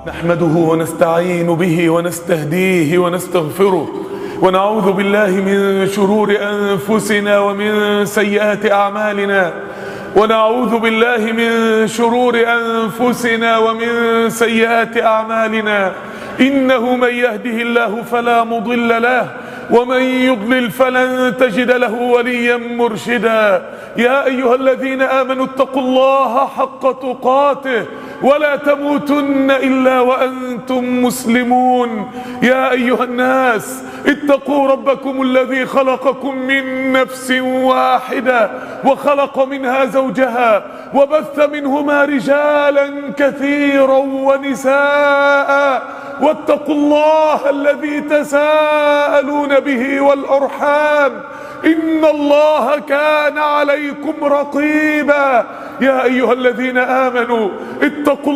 نحمده ونستعين به ونستهديه ونستغفره ونعوذ بالله من شرور أنفسنا ومن سيئات أعمالنا ونعوذ بالله من شرور أنفسنا ومن سيئات أعمالنا. إنه من يهده الله فلا مضل له ومن يضلل فلن تجد له وليا مرشدا. يا أيها الذين آمنوا اتقوا الله حق تقاته ولا تموتن إلا وأنتم مسلمون. يا أيها الناس اتقوا ربكم الذي خلقكم من نفس واحدة وخلق منها زوجها وبث منهما رجالا كثيرا ونساء واتقوا الله الذي تساءلون به والأرحام إن الله كان عليكم رقيبا. يا أيها الذين آمنوا اتقوا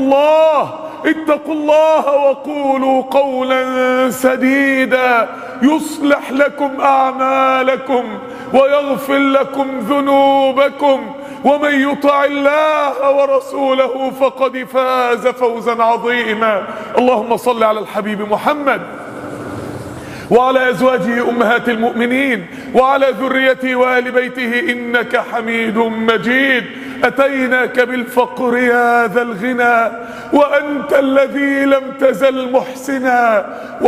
الله وقولوا قولا سديدا يصلح لكم أعمالكم ويغفر لكم ذنوبكم ومن يطع الله ورسوله فقد فاز فوزا عظيما. اللهم صل على الحبيب محمد وعلى أزواجه أمهات المؤمنين وعلى ذريته وآل بيته إنك حميد مجيد. أتيناك بالفقر يا ذا الغنى وأنت الذي لم تزل محسنا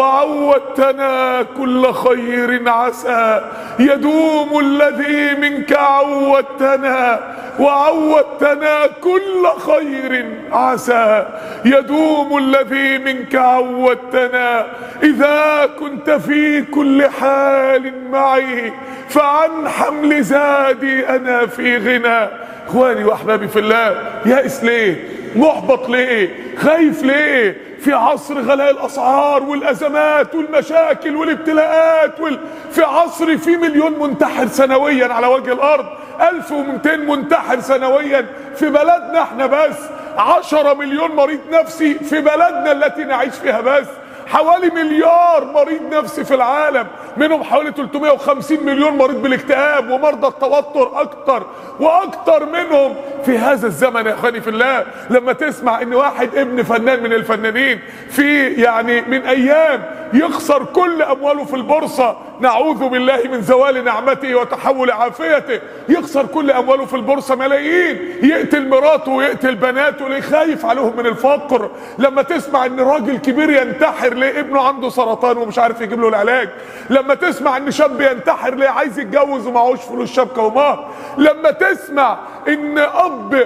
وعودتنا كل خير عسى يدوم الذي منك عودتنا وعودتنا كل خير عسى يدوم الذي منك عودتنا. إذا كنت في كل حال معي فعن حمل زادي أنا في غنى. اخواني واحبابي في الله، يائس ليه؟ محبط ليه؟ خايف ليه؟ في عصر غلاء الاسعار والازمات والمشاكل والابتلاءات في عصر في مليون منتحر سنويا على وجه الارض، 1200 منتحر سنويا في بلدنا احنا بس، 10 مليون مريض نفسي في بلدنا التي نعيش فيها بس، حوالي مليار مريض نفسي في العالم، منهم حوالي 350 مليون مريض بالاكتئاب ومرضى التوتر اكتر واكتر منهم في هذا الزمن. يا اخواني في الله، لما تسمع ان واحد ابن فنان من الفنانين في من ايام يخسر كل امواله في البورصة، نعوذ بالله من زوال نعمته وتحول عافيته، يخسر كل امواله في البورصة ملايين، يقتل مراته ويقتل بناته ليه؟ خايف عليهم من الفقر. لما تسمع ان راجل كبير ينتحر ليه؟ ابنه عنده سرطان ومش عارف يجيب له العلاج. لما تسمع ان شاب ينتحر ليه؟ عايز يتجوز ومعهوش فلوس شبكة ومهر. لما تسمع ان اب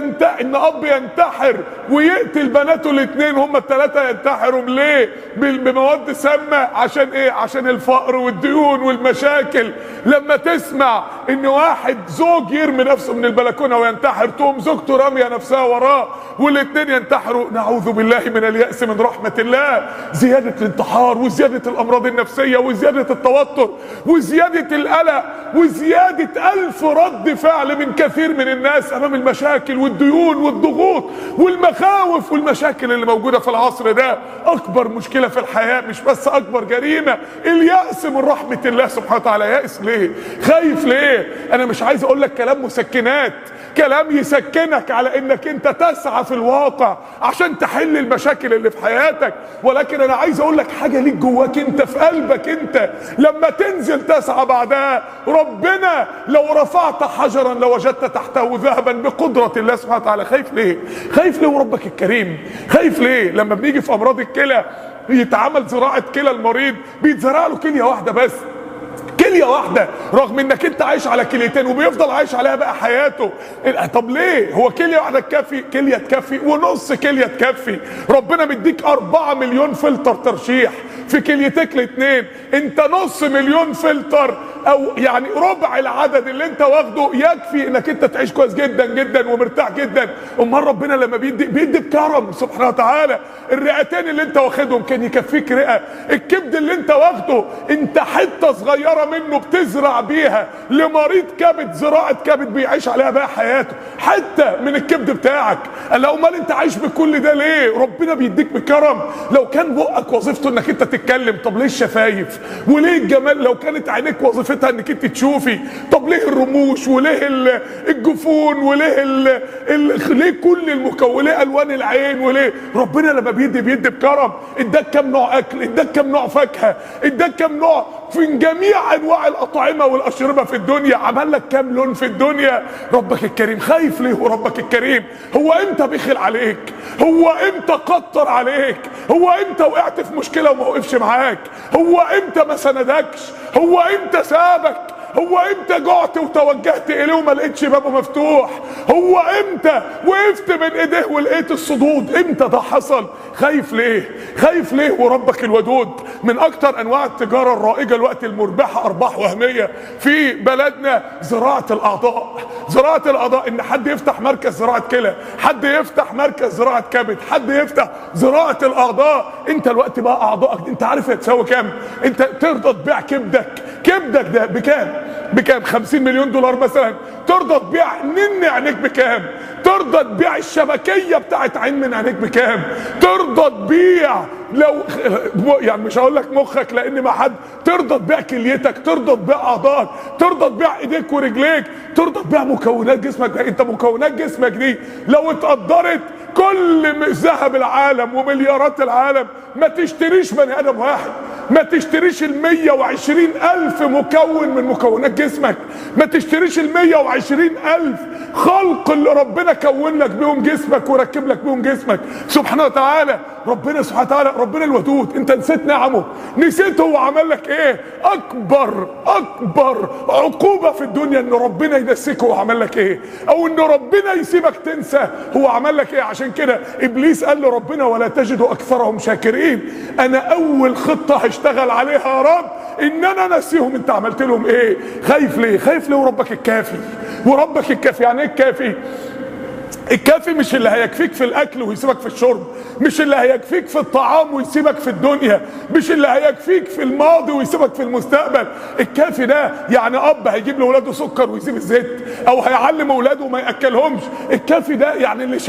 ينتحر ويقتل بناته الاثنين، هم الثلاثة ينتحروا ليه؟ بمواد سامة. عشان ايه؟ عشان الفقر والديون والمشاكل. لما تسمع ان واحد زوج يرمي نفسه من البلكونة وينتحر، تقوم زوجته رامية نفسها وراه والاثنين ينتحروا، نعوذ بالله من اليأس من رحمة الله. زيادة الانتحار وزيادة الامراض النفسية وزيادة التوتر وزيادة القلق وزيادة 1000 رد فعل من كثير من الناس امام المشاكل والديون والضغوط والمخاوف والمشاكل اللي موجودة في العصر ده. اكبر مشكلة في الحياة، مش بس اكبر جريمة، اليأس من رحمة الله سبحانه وتعالى. يائس ليه؟ خايف ليه؟ انا مش عايز اقول لك كلام مسكنات، كلام يسكنك على انك انت تسعى في الواقع عشان تحل المشاكل اللي في حياتك، ولكن انا عايز اقول لك حاجة ليك جواك انت، في قلبك انت، لما تنزل تسعى بعدها. ربنا لو رفعت حجرا لوجدت تحته ذهبا بقدرة الله سبحانه وتعالى. خايف ليه؟ خايف ليه وربك الكريم؟ خايف ليه؟ لما بنيجي في امراض الكلى يتعمل زراعة كلى المريض، بيتزرع له كلية واحدة بس، كلية واحدة، رغم انك انت عايش على كليتين وبيفضل عايش عليها بقى حياته. طب ليه؟ هو كلية واحدة تكفي؟ كلية تكفي ونص كلية تكفي. ربنا مديك 4 مليون فلتر ترشيح في كليتك الاثنين، انت نص مليون فلتر او ربع العدد اللي انت واخده يكفي انك انت تعيش كويس جدا جدا ومرتاح جدا. امال ربنا لما بيدي بكرم سبحانه وتعالى. الرئتين اللي انت واخدهم كان يكفيك رئة. الكبد اللي انت واخده انت حتة صغيرة منه بتزرع بيها لمريض كبد، زراعة كبد بيعيش عليها بقى حياته، حتة من الكبد بتاعك. قال امال انت عايش بكل ده ليه؟ ربنا بيديك بكرم. لو كان بقك وظيفته انك انت تتكلم، طب ليه الشفايف؟ وليه الجمال؟ لو كانت عينيك وظيفتها وظيفتها انك انت تشوفي. طب ليه الرموش وليه الجفون وليه ليه كل وليه الوان العين؟ وليه ربنا لما بيدي بكرم؟ اداك كم نوع اكل، اداك كم نوع فاكهه، اداك كم نوع في جميع انواع الاطعمه والاشربه في الدنيا، عمل لك كم لون في الدنيا. ربك الكريم خايف ليه؟ وربك الكريم هو امتى بخل عليك؟ هو امتى قطر عليك؟ هو امتى وقعت في مشكله وما وقفش معاك؟ هو امتى ما سندكش؟ هو امتى سابك؟ هو امتى جعت وتوجهت اليه وما لقيتش بابه مفتوح؟ هو امتى وقفت بين ايديه ولقيت الصدود؟ امتى ده حصل؟ خايف ليه؟ خايف ليه وربك الودود؟ من اكتر انواع التجاره الرائجه الوقت المربحه ارباح وهميه في بلدنا زراعه الاعضاء. زراعه الاعضاء، ان حد يفتح مركز زراعه كلى، حد يفتح مركز زراعه كبد، حد يفتح زراعه الاعضاء. انت الوقت بقى اعضائك انت عارف هي تساوي كام؟ انت ترضى تبيع كبدك ده بكام 50 مليون دولار مثلا؟ ترضى تبيع نن عينيك بكام؟ ترضى تبيع الشبكيه بتاعت عين من عينيك بكام؟ ترضى تبيع لو يعني مش هقول لك مخك لان ما حد، ترضى تبيع كليتك، ترضى تبيع اعضائك، ترضى تبيع ايديك ورجليك، ترضى تبيع مكونات جسمك ده؟ انت مكونات جسمك دي لو اتقدرت كل ذهب العالم ومليارات العالم ما تشتريش بني ادم واحد، ما تشتريش 120,000 مكون من مكونات جسمك، ما تشتريش 120,000 خلق اللي ربنا كون لك بيهم جسمك وركب لك بيهم جسمك سبحانه وتعالى. ربنا سبحانه وتعالى ربنا الودود، انت نسيت نعمه؟ نسيت هو عمل لك ايه؟ اكبر عقوبه في الدنيا ان ربنا ينسيك هو عمل لك ايه، او ان ربنا يسيبك تنسى هو عمل لك ايه. عشان كده ابليس قال لربنا ولا تجد اكثرهم شاكرين، انا اول خطه هشتغل عليها يا رب ان انا نسيهم انت عملت لهم ايه. خايف ليه؟ خايف ليه وربك الكافي؟ وربك الكافي يعني ايه الكافي؟ الكافي مش اللي هيكفيك في الاكل ويسيبك في الشرب، مش اللي هيكفيك في الطعام ويسيبك في الدنيا، مش اللي هيكفيك في الماضي ويسيبك في المستقبل. الكافي ده يعني اب هيجيب لاولاده سكر ويسيب الزيت، او هيعلم اولاده وما ياكلهمش. الكافي ده يعني اللي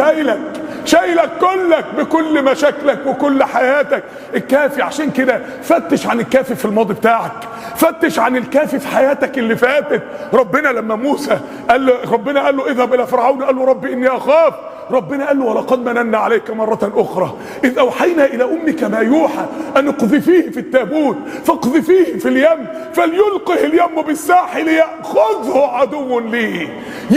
شايلك كلك بكل مشاكلك وكل حياتك. الكافي. عشان كده فتش عن الكافي في الماضي بتاعك، فتش عن الكافي في حياتك اللي فاتت. ربنا لما موسى ربنا قال له اذهب الى فرعون، قال له ربي اني اخاف. ربنا قال له ولقد مننا عليك مرة أخرى إذ أوحينا إلى أمك ما يوحى أن اقذفيه في التابوت فاقذفيه في اليم فليلقه اليم بالساحل يأخذه عدو لي،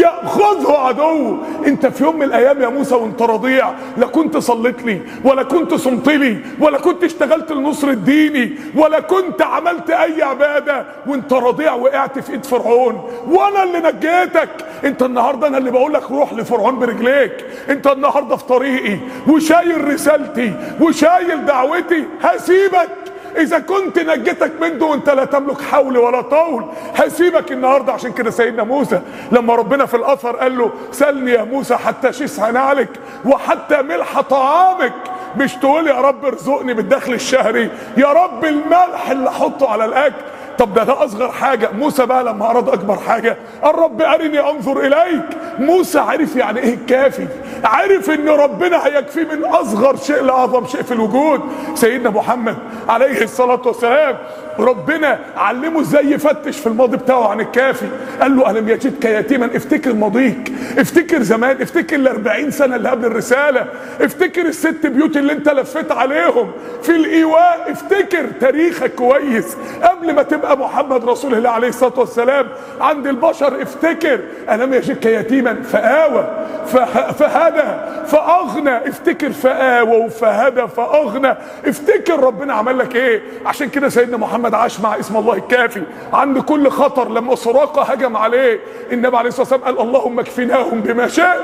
يأخذه عدو. أنت في يوم من الأيام يا موسى وأنت رضيع لا كنت صليت لي ولا كنت صمت لي ولا كنت اشتغلت لنصر ديني ولا كنت عملت أي عبادة، وأنت رضيع وقعت في إيد فرعون وأنا اللي نجيتك. أنت النهاردة أنا اللي بقول لك روح لفرعون برجليك. انت النهارده في طريقي وشايل رسالتي وشايل دعوتي، هسيبك اذا كنت نجيتك منه وانت لا تملك حول ولا طول، هسيبك النهارده. عشان كده سيدنا موسى لما ربنا في الاثر قال له سلني يا موسى حتى شسع نعلك وحتى ملح طعامك، مش تقول يا رب ارزقني بالدخل الشهري، يا رب الملح اللي احطه على الاكل. طب ده اصغر حاجه. موسى بقى لما اراد اكبر حاجه قال رب ارني انظر اليك. موسى عرف يعني ايه الكافي، عرف ان ربنا هيكفيه من اصغر شيء لاعظم شيء في الوجود. سيدنا محمد عليه الصلاه والسلام ربنا علمه ازاي يفتش في الماضي بتاعه عن الكافي. قال له الم يجدك يتيما، افتكر ماضيك، افتكر زمان، افتكر ال40 سنه اللي قبل الرساله، افتكر ال6 بيوت اللي انت لفيت عليهم في الايواء، افتكر تاريخك كويس قبل ما تبقى محمد رسول الله عليه الصلاه والسلام عند البشر. افتكر الم يجدك يتيما فآوى فهدى فاغنى، افتكر فآوى وفهدى فاغنى، افتكر ربنا عمل لك ايه. عشان كده سيدنا محمد عاش مع اسم الله الكافي عند كل خطر. لما سراقه هجم عليه النبي عليه الصلاه والسلام قال اللهم اكفناهم بما شئت،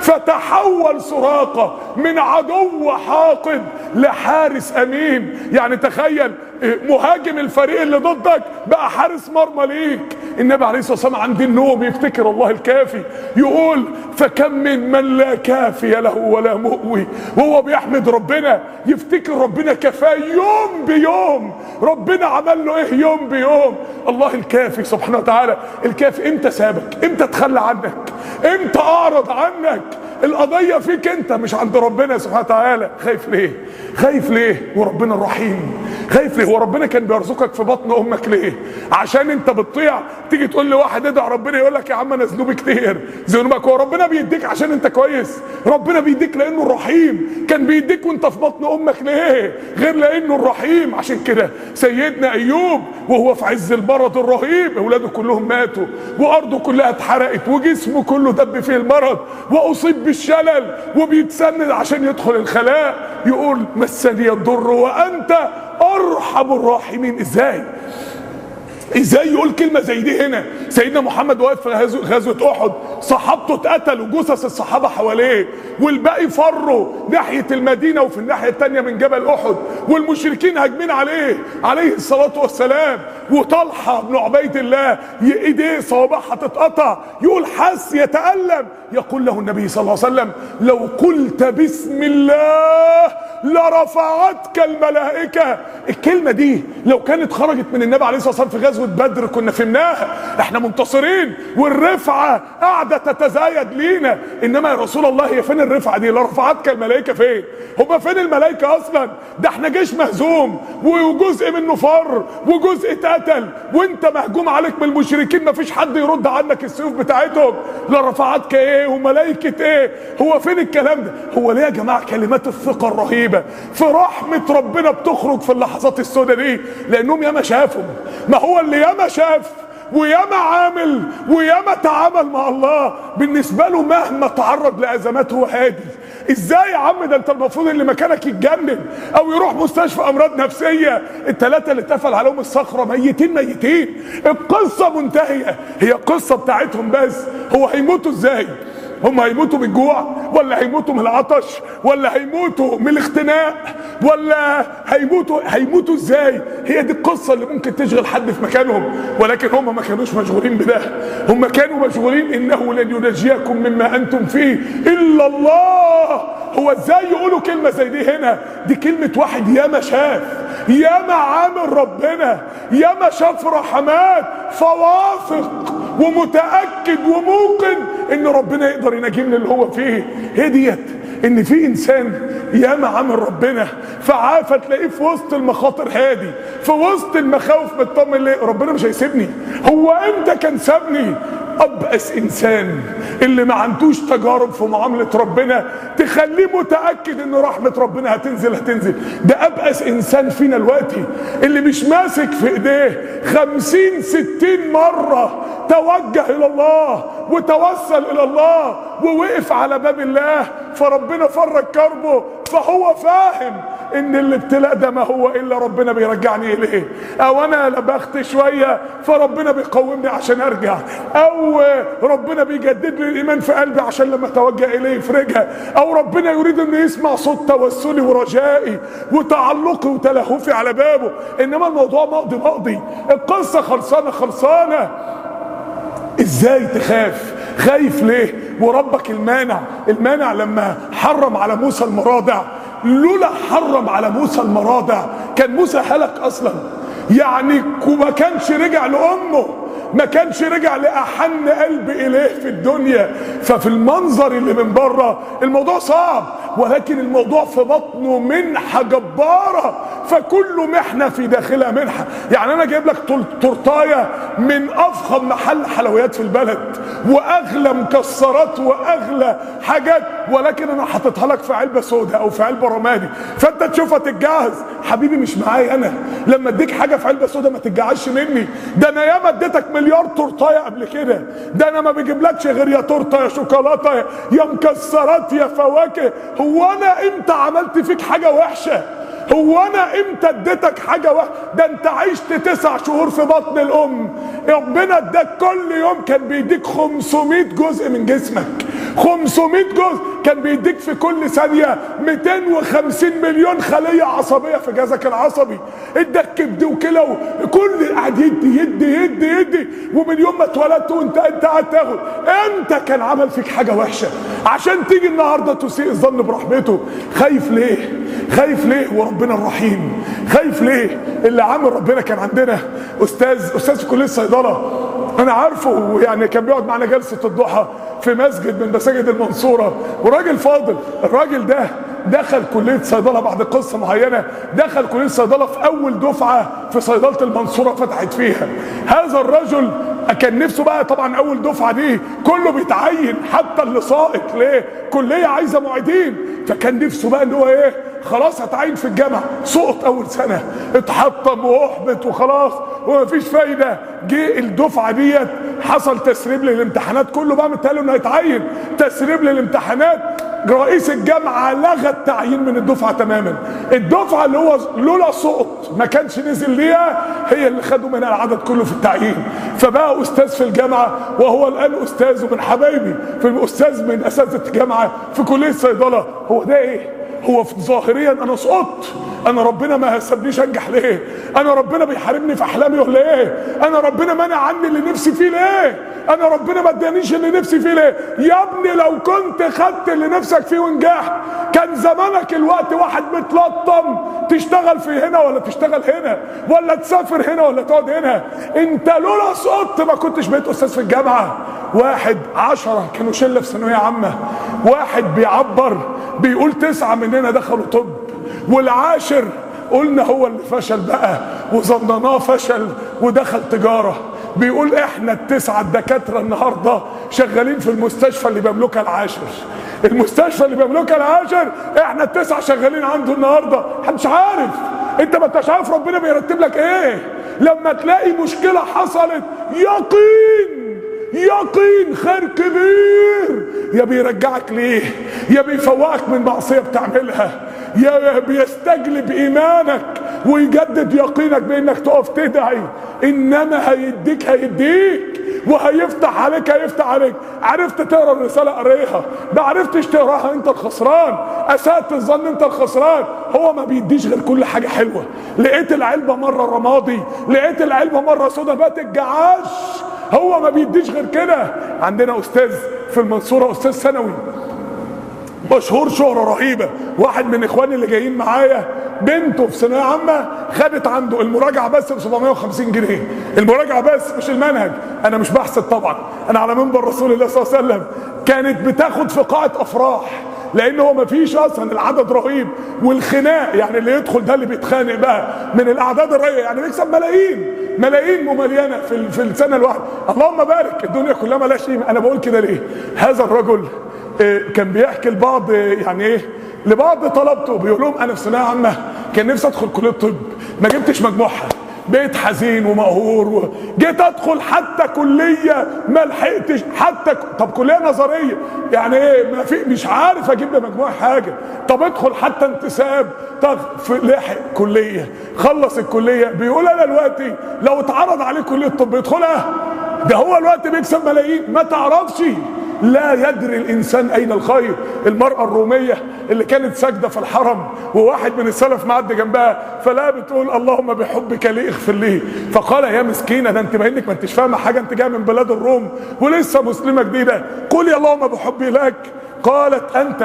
فتحول سراقه من عدو حاقد لحارس امين. يعني تخيل مهاجم الفريق اللي ضدك بقى حارس مرمى ليك. النبي عليه الصلاه والسلام عند النوم يفتكر الله الكافي، يقول فكم من لا كافي له ولا مؤوي، وهو بيحمد ربنا يفتكر ربنا كفاه يوم بيوم، ربنا عمل له ايه يوم بيوم. الله الكافي سبحانه وتعالى. الكافي امتى سابك؟ امتى تخلى عنك؟ امتى اعرض عنك؟ القضية فيك انت مش عند ربنا سبحانه وتعالى. خايف ليه؟ خايف ليه وربنا الرحيم؟ خايف ليه؟ هو ربنا كان بيرزقك في بطن امك ليه؟ عشان انت بتطيع؟ تيجي تقول لواحد ادعي ربنا يقول لك يا عم انا ذنوبي كتير. ذنوبك هو ربنا بيديك عشان انت كويس؟ ربنا بيديك لانه الرحيم. كان بيديك وانت في بطن امك ليه غير لانه الرحيم؟ عشان كده سيدنا ايوب وهو في عز المرض الرهيب اولاده كلهم ماتوا وارضه كلها اتحرقت وجسمه كله دب فيه المرض واصيب بالشلل وبيتسند عشان يدخل الخلاء يقول مسني الضر وانت ارحم الراحمين. ازاي يقول كلمه زي دي هنا؟ سيدنا محمد واقف في غزوه احد، صحابته اتقتلوا، جثث الصحابه حواليه والباقي فروا ناحيه المدينه وفي الناحيه الثانيه من جبل احد، والمشركين هاجمين عليه الصلاه والسلام، وطلحه بن عبيد الله ايديه صوابعها تتقطع، يقول حس يتالم، يقول له النبي صلى الله عليه وسلم لو قلت بسم الله لرفعتك الملائكه. الكلمه دي لو كانت خرجت من النبي عليه الصلاه والسلام في غزوه بدر كنا فهمناها، احنا منتصرين والرفعه قاعده تتزايد لينا، انما يا رسول الله هي فين الرفعه دي؟ لرفعتك الملائكه فين؟ هما فين الملائكه اصلا؟ ده احنا جيش مهزوم وجزء منه فر وجزء اتقتل وانت مهجوم عليك من المشركين، مفيش حد يرد عنك السيوف بتاعتهم، لرفعتك ايه وملائكه ايه؟ هو فين الكلام ده؟ هو ليه يا جماعه كلمات الثقه الرهيبه في رحمه ربنا بتخرج في اللحظات السوداء دي؟ لانهم ياما شافوا، ما هو اللي ياما شاف وياما عامل وياما تعامل مع الله بالنسبه له مهما تعرض لازمات هو هادي. ازاي يا عم؟ ده انت المفروض اللي مكانك يتجنن او يروح مستشفى امراض نفسيه. الثلاثه اللي اتقفل عليهم الصخره ميتين. القصه منتهيه، هي قصه بتاعتهم بس. هو هيموتوا ازاي؟ هم هيموتوا بالجوع ولا هيموتوا من العطش ولا هيموتوا من الاختناق ولا هيموتوا ازاي؟ هي دي القصه اللي ممكن تشغل حد في مكانهم، ولكن هم ما كانوش مشغولين بده، هم كانوا مشغولين انه لن ينجيكم مما انتم فيه الا الله. هو ازاي يقولوا كلمه زي دي هنا؟ دي كلمه واحد ياما شاف، ياما عامل ربنا، ياما شاف رحمات، فواثق ومتاكد وموقن ان ربنا يقدر ينجيه من اللي هو فيه. هي ديت ان في انسان ياما عامل ربنا فعافى تلاقيه في وسط المخاطر هادي، في وسط المخاوف مطمن ليه؟ ربنا مش هيسيبني. هو امتى كان سابني؟ ابأس انسان اللي ما عندوش تجارب في معاملة ربنا تخليه متأكد ان رحمة ربنا هتنزل. ده ابأس انسان فينا دلوقتي اللي مش ماسك في ايديه 50-60 مرة توجه الى الله وتوسل الى الله ووقف على باب الله فربنا فرج كربه، فهو فاهم ان الابتلاء ده ما هو الا ربنا بيرجعني اليه، او انا لبخت شويه فربنا بيقومني عشان ارجع، او ربنا بيجدد لي الايمان في قلبي عشان لما اتوجه اليه يفرجها، او ربنا يريد انه يسمع صوت توسلي ورجائي وتعلقي وتلهفي على بابه. انما الموضوع ماضي، القصه خلصانه. ازاي تخاف؟ خايف ليه؟ وربك المانع لما حرم على موسى المراضع، لولا حرم على موسى المراضع كان موسى هلك اصلا، يعني وما كانش رجع لامه، ما كانش رجع لاحن قلب اليه في الدنيا. ففي المنظر اللي من بره الموضوع صعب، ولكن الموضوع في بطنه منحه جباره، فكل محنه في داخلها منحه. يعني انا جايب لك تورتايه من افخم محل حلويات في البلد واغلى مكسرات واغلى حاجات، ولكن انا حاططها لك في علبه سوداء او في علبه رمادي، فانت تشوفها تتجهز. حبيبي مش معايا انا، لما اديك حاجه في علبه سوداء ما تتجعش مني. ده انا ياما اديتك مليار تورتايه قبل كده، ده انا ما بجيبلكش غير يا تورته يا شوكولاته يا مكسرات يا فواكه. هو انا امتى عملت فيك حاجه وحشه؟ هو انا امتى اديتك حاجه وحشه؟ ده انت عشت 9 شهور في بطن الام، ربنا اداك كل يوم كان بيديك 500 جزء من جسمك، 500 جزء، كان بيديك في كل ثانيه 250 مليون خليه عصبيه في جهازك العصبي، اداك كبد وكلى وكل قاعد يدي ومن يوم ما اتولدت وانت قاعد تاخد. امتى كان عمل فيك حاجه وحشه عشان تيجي النهارده تسيء الظن برحمته؟ خايف ليه وربنا الرحيم؟ خايف ليه؟ اللي عامل ربنا. كان عندنا استاذ في كليه الصيدله انا عارفه، يعني كان بيقعد معنا جلسه الضحى في مسجد من مساجد المنصوره، وراجل فاضل. الراجل ده دخل كليه صيدله بعد قصه معينه، دخل كليه صيدله في اول دفعه في صيدله المنصوره فتحت فيها. هذا الرجل كان نفسه بقى، طبعا اول دفعه دي كله بيتعين حتى اللي ساقط، ليه؟ كليه عايزه معيدين، فكان نفسه بقى ان هو ايه، خلاص هتعين في الجامعه. سقط اول سنه، اتحطم واحبط وخلاص ومفيش فايده. جه الدفعه ديت حصل تسريب للامتحانات، كله بقى متهيأله انه هيتعين، تسريب للامتحانات. رئيس الجامعه لغى التعيين من الدفعه تماما. الدفعه اللي هو لولا سقط ما كانش نزل ليها هي اللي خدوا منها العدد كله في التعيين، فبقى استاذ في الجامعه، وهو الان استاذ ومن حبايبي، في استاذ من اساتذه الجامعه في كليه صيدله. هو ده ايه؟ هو ظاهريا انا سقطت، انا ربنا ما سابنيش انجح ليه؟ انا ربنا بيحاربني في احلامي ولا ايه؟ انا ربنا منع عني اللي نفسي فيه ليه؟ انا ربنا ما ادانيش اللي نفسي فيه ليه؟ يا ابني لو كنت خدت اللي نفسك فيه ونجحت كان زمانك الوقت واحد متلطم تشتغل في هنا ولا تشتغل هنا، ولا تسافر هنا ولا تقعد هنا. انت لولا سقطت ما كنتش بقيت استاذ في الجامعه. واحد 10 كانوا شله في ثانويه عامه، واحد بيعبر بيقول 9 مننا دخلوا طب، والعاشر قلنا هو اللي فشل بقى وظنناه فشل ودخل تجاره. بيقول احنا ال9 الدكاتره النهارده شغالين في المستشفى اللي بيملكها العاشر، المستشفى اللي بيملكها العاشر احنا ال9 شغالين عنده النهارده. محدش عارف، انت ما انتش عارف ربنا بيرتب لك ايه. لما تلاقي مشكله حصلت يقين خير كبير، يا بيرجعك ليه، يا بيفوقك من معصيه بتعملها، يا بيستجلب ايمانك ويجدد يقينك بانك تقف تدعي. انما هيديك وهيفتح عليك عليك. عرفت تقرا الرساله قريها، ما عرفتش تقراها انت الخسران، اسأت الظن انت الخسران. هو ما بيديش غير كل حاجه حلوه. لقيت العلبه مره رمادي، لقيت العلبه مره سودا، بقت الجعاش. هو ما بيديش غير كده. عندنا استاذ في المنصوره، استاذ ثانوي مشهور شهرة رهيبة، واحد من اخواني اللي جايين معايا بنته في ثانويه عامه خدت عنده المراجعه بس ب 750 جنيه، المراجعه بس مش المنهج. انا مش بحسد طبعا، انا على منبر رسول الله صلى الله عليه وسلم. كانت بتاخد في قاعه افراح لان هو ما فيش اصلا، العدد رهيب والخناق، يعني اللي يدخل ده اللي بيتخانق بقى من الاعداد الرهيبه، يعني بيكسب ملايين مملينه في السنه الواحده. اللهم بارك، الدنيا كلها مالهاش قيمه. انا بقول كده ليه؟ هذا الرجل كان بيحكي لبعض، يعني ايه، لبعض طلبته، بيقول لهم انا في ثانويه عامه كان نفسي ادخل كليه طب، ما جبتش مجموعها، بقيت حزين ومقهور، جيت ادخل حتى كليه ما لحقتش، حتى طب كليه نظريه يعني ايه، ما في، مش عارف اجيب مجموعه حاجه. طب ادخل حتى انتساب، طب لحق كليه، خلص الكليه. بيقول انا دلوقتي لو اتعرض عليه كليه طب يدخلها، ده هو الوقت بيكسب ملايين. ما تعرفش، لا يدري الانسان اين الخير. المراه الروميه اللي كانت ساجده في الحرم وواحد من السلف معدي جنبها، فلا بتقول اللهم بحبك لي اغفر لي، فقال يا مسكينه، ده انت باينك ما انتش فاهمه حاجه، انت جايه من بلاد الروم ولسه مسلمه جديده، قولي اللهم بحبي لك. قالت انت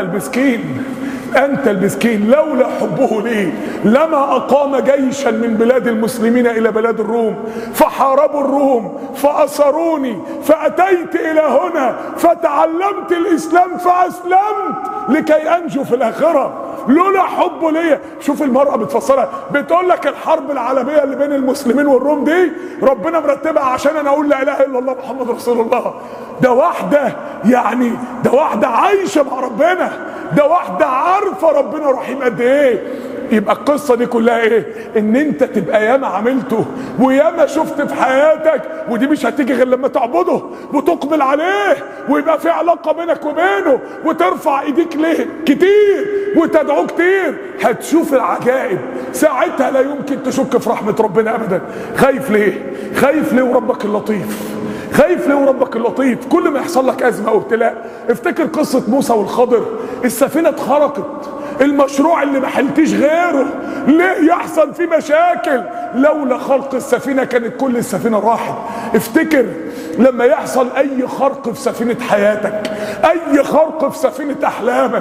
المسكين لولا حبه لي لما أقام جيشا من بلاد المسلمين إلى بلاد الروم، فحاربوا الروم فأسروني، فأتيت إلى هنا فتعلمت الإسلام فأسلمت لكي أنجو في الآخرة. لولا حبه ليا. شوف المرأة بتفسرها، بتقول لك الحرب العالمية اللي بين المسلمين والروم دي ربنا مرتبها عشان أنا أقول لا إله إلا الله محمد رسول الله. ده واحدة، يعني ده واحدة عايشة مع ربنا، ده واحدة عارفة ربنا رحيم قد ايه. يبقى القصة دي كلها ايه؟ ان انت تبقى ياما عملته وياما شفت في حياتك، ودي مش هتيجي غير لما تعبده وتقبل عليه ويبقى في علاقة بينك وبينه وترفع ايديك ليه كتير وتدعوه كتير، هتشوف العجائب. ساعتها لا يمكن تشك في رحمة ربنا ابدا. خايف ليه وربك اللطيف، خايف ليه وربك اللطيف. كل ما يحصل لك ازمه او ابتلاء افتكر قصه موسى والخضر. السفينه اتخرقت، المشروع اللي ما حلتيش غيره ليه يحصل فيه مشاكل؟ لولا خلق السفينه كانت كل السفينه راحت. افتكر لما يحصل اي خرق في سفينه حياتك، اي خرق في سفينه احلامك،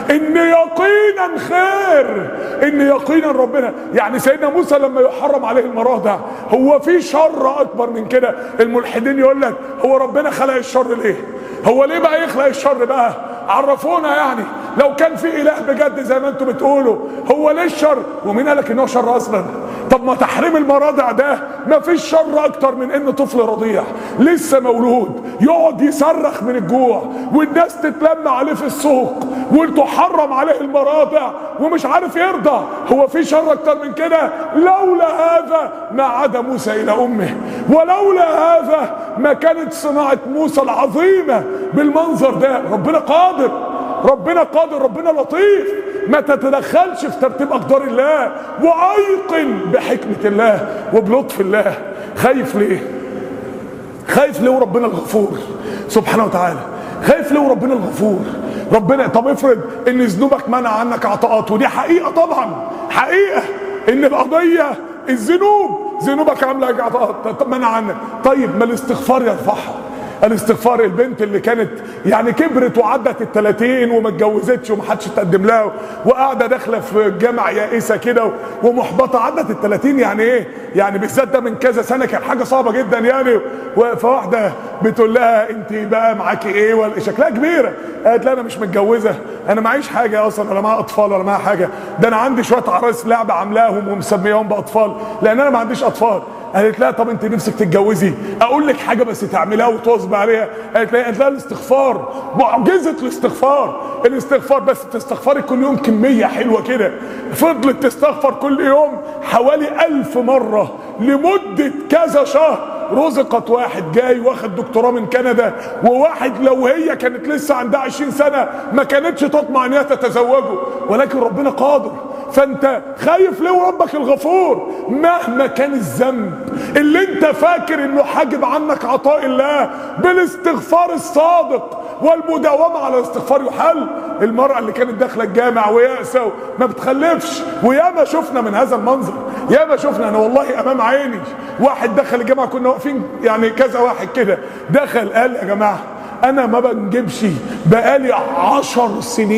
ان يقينا خير، ان يقينا ربنا. يعني سيدنا موسى لما يحرم عليه المراضع، هو في شر اكبر من كده؟ الملحدين يقول لك هو ربنا خلق الشر ليه؟ هو ليه بقى يخلق الشر بقى؟ عرفونا يعني، لو كان في اله بجد زي ما انتم بتقولوا، هو ليه الشر؟ ومين قالك ان هو شر اصلا؟ طب ما تحريم المراضع ده ما فيش شر اكتر من ان طفل رضيع لسه مولود يقعد يصرخ من الجوع والناس تتلم عليه في السوق وتحرم عليه المراضع ومش عارف يرضى. هو في شر اكتر من كده؟ لولا هذا ما عاد موسى الى امه، ولولا هذا ما كانت صناعة موسى العظيمة بالمنظر ده. ربنا قادر، ربنا قادر، ربنا لطيف. ما تتدخلش في ترتيب اقدار الله، وايقن بحكمة الله وبلطف الله. خايف ليه؟ خايف ليه وربنا الغفور سبحانه وتعالى؟ خايف ليه وربنا الغفور؟ ربنا طب افرض ان ذنوبك منع عنك عطاءات، ودي حقيقة طبعا، حقيقة ان القضية ذنوبك عامله عطاءات منع عنك. طيب ما الاستغفار يرفعها. الاستغفار، البنت اللي كانت يعني كبرت وعدت ال30 وما اتجوزتش ومحدش تقدم لها وقاعده داخله في الجامعه يائسه كده ومحبطه، عدت ال30 يعني ايه؟ يعني بالذات ده من كذا سنه كان حاجه صعبه جدا يعني. فواحده بتقول لها انت بقى معاكي ايه؟ ولا شكلها كبيره، قالت لها انا مش متجوزه، انا معيش حاجه اصلا، ولا معايا اطفال ولا معايا حاجه، ده انا عندي شويه عرايس لعبه عاملاهم ومسمياهم باطفال لان انا ما عنديش اطفال. قالت لها طب انت نفسك تتجوزي؟ اقول لك حاجه بس تعملها وتواظب عليها. قالت لها الاستغفار، معجزه الاستغفار بس تستغفري كل يوم كميه حلوه كده. فضلت تستغفر كل يوم حوالي 1000 مره لمده كذا شهر. رزقت واحد جاي واخد دكتوراه من كندا، وواحد لو هي كانت لسه عندها 20 سنه ما كانتش تطمع ان هي تتزوجه، ولكن ربنا قادر. فانت خايف ليه وربك الغفور؟ مهما كان الذنب اللي انت فاكر انه حاجب عنك عطاء الله، بالاستغفار الصادق والمداومه على الاستغفار يحل. المرأة اللي كانت داخله الجامع ويأسة ما بتخلفش، وياما شفنا من هذا المنظر، ياما شفنا. انا والله امام عيني واحد دخل الجامعة، كنا واقفين يعني كذا واحد كده دخل قال يا جماعة انا ما بنجيبش بقالي 10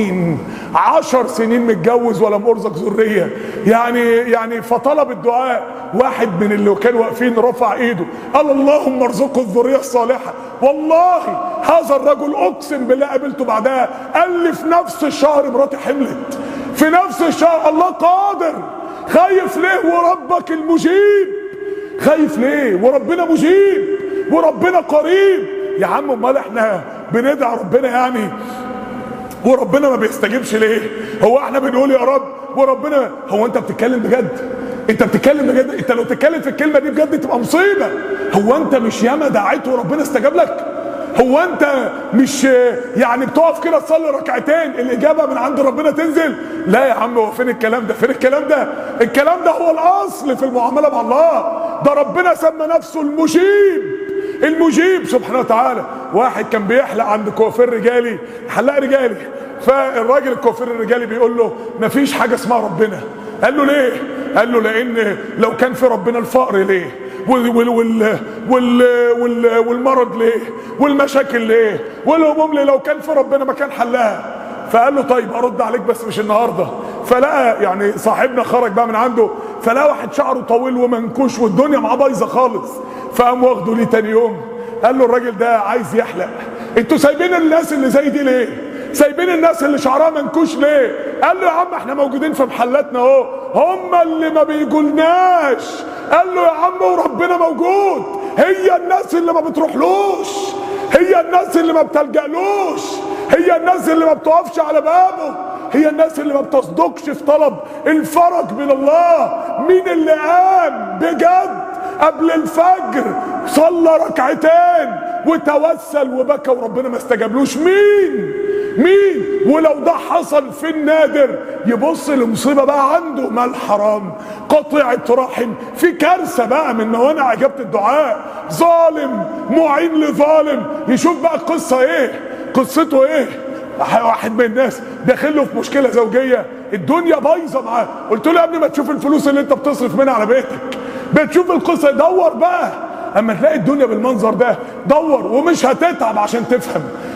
سنين متجوز ولا مرزق ذريه يعني فطلب الدعاء. واحد من اللي كانوا واقفين رفع ايده قال اللهم ارزقه الذريه الصالحه. والله هذا الرجل اقسم بالله قابلته بعدها قال لي في نفس الشهر مراتي حملت، في نفس الشهر. الله قادر. خايف ليه وربك المجيب؟ خايف ليه وربنا مجيب وربنا قريب؟ يا عم امال احنا بندعي ربنا يعني وربنا ما بيستجيبش ليه؟ هو احنا بنقول يا رب وربنا، هو انت بتتكلم بجد؟ انت بتتكلم بجد؟ انت لو تتكلم في الكلمه دي بجد تبقى مصيبه. هو انت مش ياما دعيت وربنا استجاب لك؟ هو انت مش يعني بتقف كده تصلي ركعتين الاجابه من عند ربنا تنزل؟ لا يا عم، هو فين الكلام ده؟ فين الكلام ده؟ الكلام ده هو الاصل في المعامله مع الله. ده ربنا سمى نفسه المجيب سبحانه وتعالى. واحد كان بيحلق عند كوافير رجالي، حلاق رجالي، فالراجل الكوافير الرجالي بيقول له مفيش حاجه اسمها ربنا. قال له ليه؟ قال له لان لو كان في ربنا الفقر ليه؟ والمرض ليه؟ والمشاكل ليه؟ والهموم ليه؟ لو كان في ربنا ما كان حلها. فقال له طيب ارد عليك بس مش النهارده. فلقى يعني صاحبنا خرج بقى من عنده، فلقى واحد شعره طويل ومنكوش والدنيا معاه بايظه خالص، فقام واخده ليه تاني يوم. قال له الراجل ده عايز يحلق، انتوا سايبين الناس اللي زي دي ليه؟ سايبين الناس اللي شعرها منكوش ليه؟ قال له يا عم احنا موجودين في محلاتنا اهو، هم اللي ما بيجولناش. قال له يا عم وربنا موجود، هي الناس اللي ما بتروحلوش، هي الناس اللي ما بتلجألوش، هي الناس اللي ما بتقفش على بابه، هي الناس اللي ما بتصدقش في طلب الفرج من الله. مين اللي قام بجد قبل الفجر صلى ركعتين وتوسل وبكى وربنا ما استجابلوش؟ مين؟ ولو ده حصل في النادر يبص لمصيبه بقى عنده، مال حرام، قطيعة رحم، في كارثه بقى من موانع اجابه الدعاء، ظالم معين لظالم. يشوف بقى القصه ايه؟ قصته ايه؟ واحد من الناس داخل له في مشكله زوجيه، الدنيا بايظه معاه، قلت له يا ابني ما تشوف الفلوس اللي انت بتصرف منها على بيتك، بتشوف القصه، دور بقى. اما تلاقي الدنيا بالمنظر ده دور، ومش هتتعب عشان تفهم،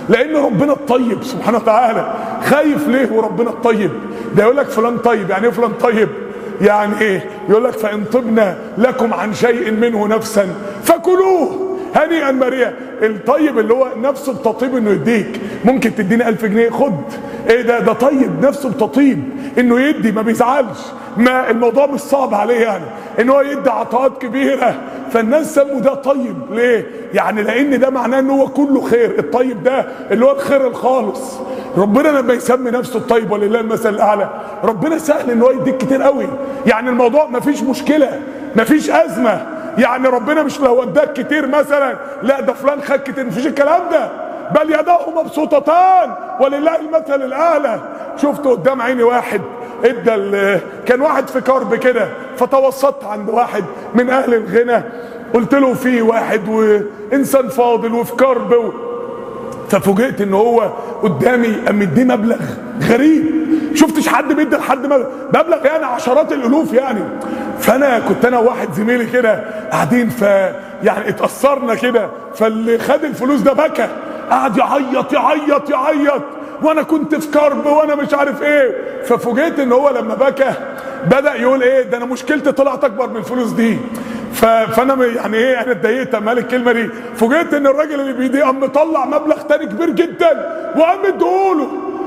لان ربنا الطيب سبحانه وتعالى. خايف ليه وربنا الطيب؟ ده يقول لك فلان طيب، يعني ايه فلان طيب؟ يعني ايه؟ يقول لك فان طبنا لكم عن شيء منه نفسا فكلوه هنيئا مريئا. الطيب اللي هو نفسه بتطيب انه يديك، ممكن تديني 1000 جنيه خد، ايه ده طيب، نفسه بتطيب انه يدي، ما بيزعلش، ما الموضوع مش صعب عليه يعني ان هو يدي عطاءات كبيره. فالناس سموا ده طيب ليه؟ يعني لان ده معناه ان هو كله خير. الطيب ده اللي هو الخير الخالص. ربنا لما يسمي نفسه الطيب ولله المثل الاعلى، ربنا سهل ان هو يديك كتير قوي، يعني الموضوع مفيش مشكله، مفيش ازمه. يعني ربنا مش لو اداك كتير مثلا لا ده فلان خد كتير، مفيش الكلام ده، بل يداه مبسوطتان ولله المثل الاعلى. شفت قدام عيني واحد كان واحد في كرب كده، فتوسطت عند واحد من اهل الغنى، قلت له في واحد وانسان فاضل وفي كرب ففوجئت ان هو قدامي قام مديه مبلغ غريب، شفتش حد بيدي لحد مبلغ يعني عشرات الالوف يعني. فانا كنت انا وواحد زميلي كده قاعدين يعني اتأثرنا كده، فاللي خد الفلوس ده بكى، قعد يعيط يعيط يعيط، وانا كنت في كرب وانا مش عارف ايه. ففوجئت ان هو لما بكى بدأ يقول ايه ده انا مشكلتي طلعت اكبر من الفلوس دي. فانا يعني ايه، انا اتضايقت اما قال الكلمه دي. فوجئت ان الراجل اللي بيديه قام مطلع مبلغ تاني كبير جدا وقام اديهوله.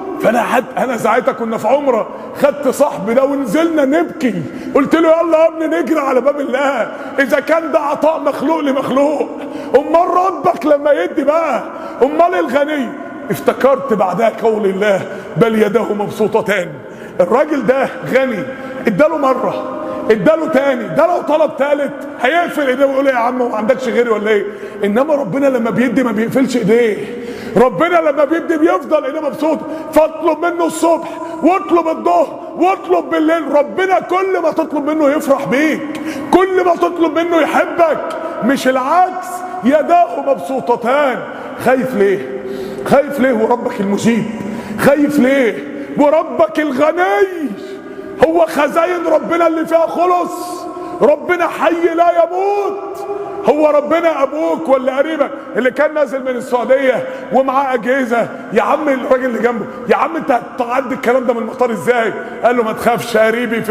انا ساعتها كنا في عمره، خدت صاحبي ده ونزلنا نبكي، قلت له يلا يا ابني نجري على باب الله، اذا كان ده عطاء مخلوق لمخلوق امال ربك لما يدي بقى، امال الغني. افتكرت بعدها قول الله بل يداه مبسوطتان. الراجل ده غني، اداله مره، اداله تاني، ده لو طلب تالت هيقفل ايديه ويقول يا عم ما عندكش غيري ولا ايه؟ انما ربنا لما بيدي ما بيقفلش ايديه، ربنا لما بيدي بيفضل ايديه مبسوطه. فاطلب منه الصبح واطلب الظهر واطلب بالليل، ربنا كل ما تطلب منه يفرح بيك، كل ما تطلب منه يحبك، مش العكس. يداه مبسوطتان. خايف ليه؟ خايف ليه وربك المجيب؟ خايف ليه وربك الغني؟ هو خزاين ربنا اللي فيها خلص، ربنا حي لا يموت. هو ربنا ابوك ولا قريبك اللي كان نازل من السعوديه ومعاه اجهزه؟ يا عم الراجل اللي جنبه، يا عم انت هتعدي الكلام ده من المطار ازاي؟ قال له ما تخافش قريبي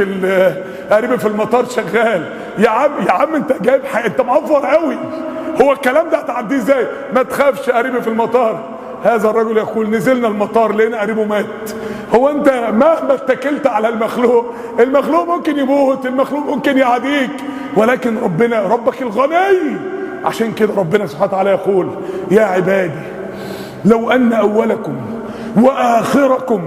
في المطار شغال. يا عم انت جايب انت معفر قوي، هو الكلام ده هتعديه ازاي؟ ما تخافش قريبي في المطار. هذا الرجل يقول نزلنا المطار لقينا قريبه مات. هو انت مهما اتكلت على المخلوق ممكن يموت، المخلوق ممكن يعاديك، ولكن ربك الغني. عشان كده ربنا سبحانه وتعالى يقول يا عبادي لو ان اولكم واخركم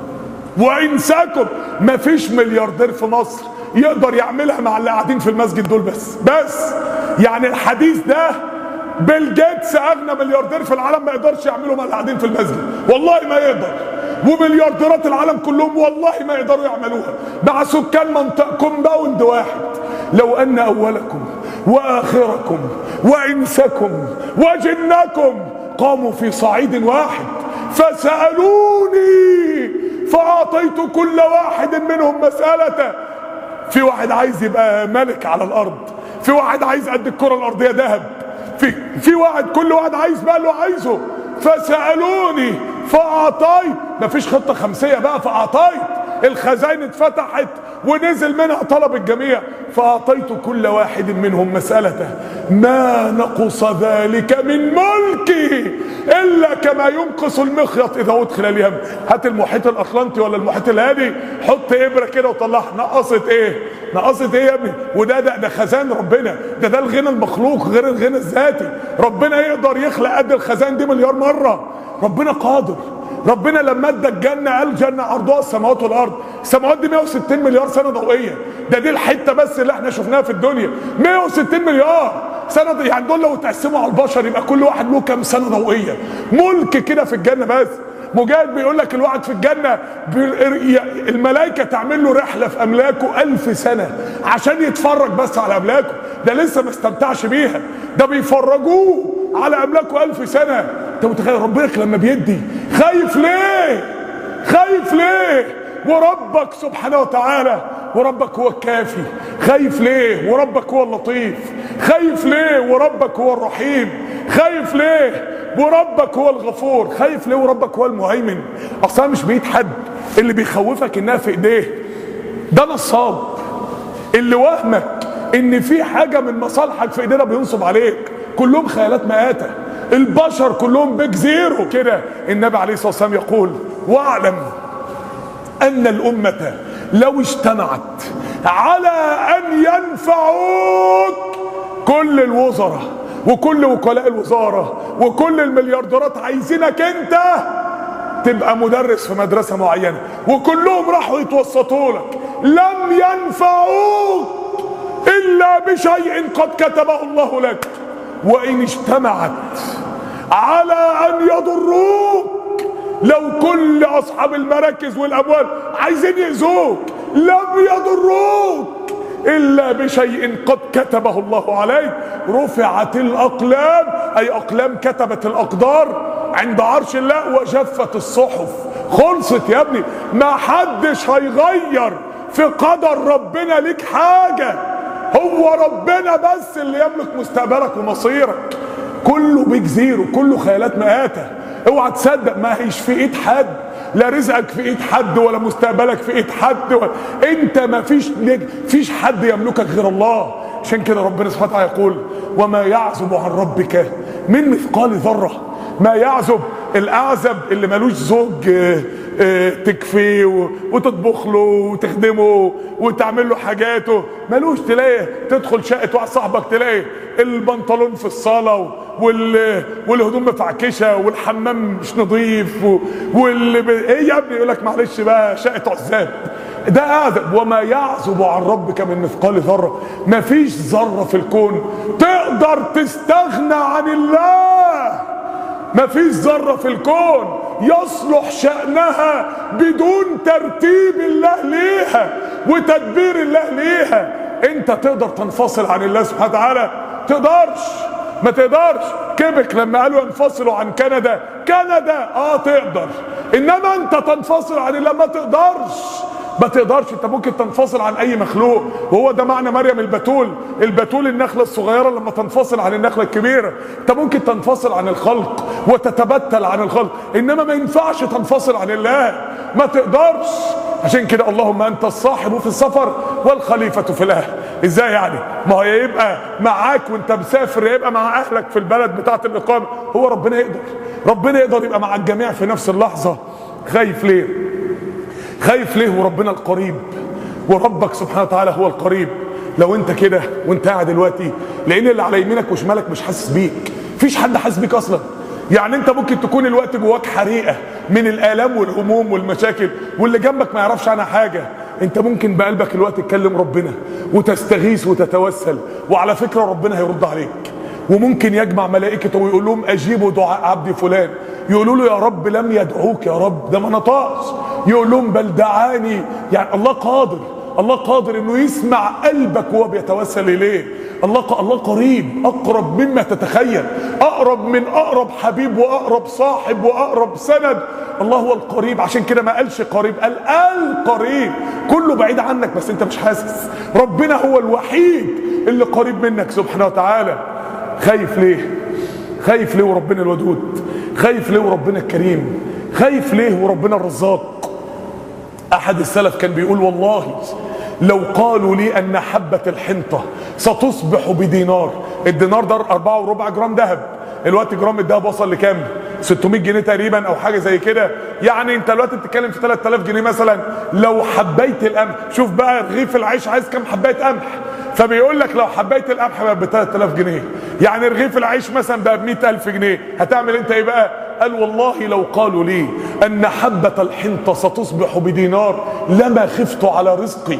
وانساكم، ما فيش ملياردير في مصر يقدر يعملها مع اللي قاعدين في المسجد دول بس يعني الحديث ده بيل جيتس اغنى ملياردير في العالم ما يقدرش يعمله مع اللي قاعدين في المسجد، والله ما يقدر. ومليارديرات العالم كلهم والله ما يقدروا يعملوها مع سكان منطقه كومباوند واحد. لو ان اولكم واخركم وانسكم وجنكم قاموا في صعيد واحد فسالوني فاعطيت كل واحد منهم مسالته. في واحد عايز يبقى ملك على الارض، في واحد عايز قد الكره الارضيه ذهب، في واحد كل واحد عايز بقى اللي عايزه. فسألوني فأعطيت، مفيش خطة خمسية بقى، فأعطيت. الخزائن اتفتحت ونزل منها طلب الجميع، فأعطيت كل واحد منهم مسألته ما نقص ذلك من ملكي إلا كما ينقص المخيط إذا أدخل اليم. هات المحيط الأطلنطي ولا المحيط الهادي، حط إبرة كده وطلعها، نقصت إيه؟ نقصت إيه يا ابني؟ وده خزان ربنا، ده الغنى المخلوق غير الغنى الذاتي. ربنا يقدر يخلق قد الخزان دي مليار مرة، ربنا قادر. ربنا لما ادى الجنه قال جنه عرضها السماوات والارض، السماوات دي 160 مليار سنه ضوئيه، دي الحته بس اللي احنا شفناها في الدنيا 160 مليار سنه، يعني دول لو تقسموا على البشر يبقى كل واحد له كام سنه ضوئيه ملك كده في الجنه. بس مجاهد بيقول لك الواحد في الجنه الملائكه تعمل له رحله في املاكه 1000 سنه عشان يتفرج بس على املاكه، ده لسه ما استمتعش بيها، ده بيفرجوه على املاكه 1000 سنه. انت متخيل ربك لما بيدي خايف ليه؟ خايف ليه؟ وربك سبحانه وتعالى، وربك هو الكافي. خايف ليه؟ وربك هو اللطيف. خايف ليه؟ وربك هو الرحيم. خايف ليه؟ وربك هو الغفور. خايف ليه وربك هو المهيمن؟ اصلا مش بايد حد، اللي بيخوفك انها في ايديه ده نصاب، اللي وهمك ان في حاجه من مصالحك في ايدينا بينصب عليك. كلهم خيالات مآتة، البشر كلهم بيج زيرو كده. النبي عليه الصلاه والسلام يقول: واعلم ان الامه لو اجتمعت على ان ينفعوك، كل الوزراء وكل وكلاء الوزاره وكل المليارديرات عايزينك انت تبقى مدرس في مدرسه معينه، وكلهم راحوا يتوسطوا لك، لم ينفعوك الا بشيء قد كتبه الله لك. وان اجتمعت على ان يضروك، لو كل اصحاب المراكز والاموال عايزين يأذوك، لم يضروك الا بشيء قد كتبه الله عليك. رفعت الاقلام، اي اقلام كتبت الاقدار عند عرش الله، وجفت الصحف. خلصت يا ابني، ما حدش هيغير في قدر ربنا ليك حاجة، هو ربنا بس اللي يملك مستقبلك ومصيرك. كله بيج زيرو، كله خيالات مآتة. اوعى تصدق، ما هيش في ايد حد، لا رزقك في ايد حد ولا مستقبلك في ايد حد انت ما فيش حد يملكك غير الله. عشان كده ربنا سبحانه وتعالى يقول: وما يعزب عن ربك من مثقال ذرة. ما يعزب، الاعزب اللي ملوش زوج تكفيه وتطبخ له وتخدمه وتعمل له حاجاته، ملوش. تلاقي تدخل شقه واحد صاحبك تلاقي البنطلون في الصاله والهدوم مفعكشه والحمام مش نظيف ايه يا ابني؟ يقول لك معلش بقى شقه عزاب. ده اعزب. وما يعزب عن ربك من مثقال ذره. مفيش ذره في الكون تقدر تستغنى عن الله. مفيش ذره في الكون يصلح شأنها بدون ترتيب الله ليها وتدبير الله ليها. انت تقدر تنفصل عن الله سبحانه وتعالى؟ تقدرش، ما تقدرش. كيبك لما قالوا ينفصلوا عن كندا تقدر، انما انت تنفصل عن الله ما تقدرش. انت ممكن تنفصل عن اي مخلوق، وهو ده معنى مريم البتول النخله الصغيره لما تنفصل عن النخله الكبيره. انت ممكن تنفصل عن الخلق وتتبتل عن الخلق، انما ما ينفعش تنفصل عن الله، ما تقدرش. عشان كده اللهم انت الصاحب في السفر والخليفه في الاهل. ازاي يعني؟ ما هو يبقى معاك وانت مسافر، يبقى مع اهلك في البلد بتاعه الاقامه. هو ربنا يقدر يبقى مع الجميع في نفس اللحظه. خايف ليه وربنا القريب، وربك سبحانه وتعالى هو القريب. لو انت كده وانت قاعد دلوقتي، لان اللي على يمينك وشمالك مش حاسس بيك، مفيش حد حاسس بيك اصلا. يعني انت ممكن تكون الوقت جواك حريقه من الالام والهموم والمشاكل، واللي جنبك ما يعرفش عنها حاجه. انت ممكن بقلبك الوقت تكلم ربنا وتستغيث وتتوسل، وعلى فكره ربنا هيرد عليك. وممكن يجمع ملائكته ويقول لهم: اجيبوا دعاء عبدي فلان. يقولوا له: يا رب لم يدعوك، يا رب ده ما نطقش. يقول لهم: بل دعاني. يعني الله قادر انه يسمع قلبك وهو بيتوسل اليه. الله قريب، اقرب مما تتخيل، اقرب من اقرب حبيب واقرب صاحب واقرب سند. الله هو القريب. عشان كده ما قالش قريب، قال القريب. كله بعيد عنك بس انت مش حاسس. ربنا هو الوحيد اللي قريب منك سبحانه وتعالى. خايف ليه وربنا الودود؟ خايف ليه وربنا الكريم؟ خايف ليه وربنا الرزاق؟ احد السلف كان بيقول: والله لو قالوا لي ان حبة الحنطة ستصبح بدينار. الدينار ده 4.25 جرام ذهب. الوقت جرام الذهب وصل لكام؟ 600 جنيه تقريبا او حاجه زي كده. يعني انت دلوقتي بتتكلم في 3000 جنيه مثلا. لو حبيت القمح، شوف بقى رغيف العيش عايز كام حبايه قمح، فبيقول لك لو حبيت القمح بقى ب 3000 جنيه، يعني رغيف العيش مثلا بقى ب 100,000 جنيه. هتعمل انت ايه بقى؟ قال: والله لو قالوا لي ان حبة الحنطة ستصبح بدينار لما خفت على رزقي،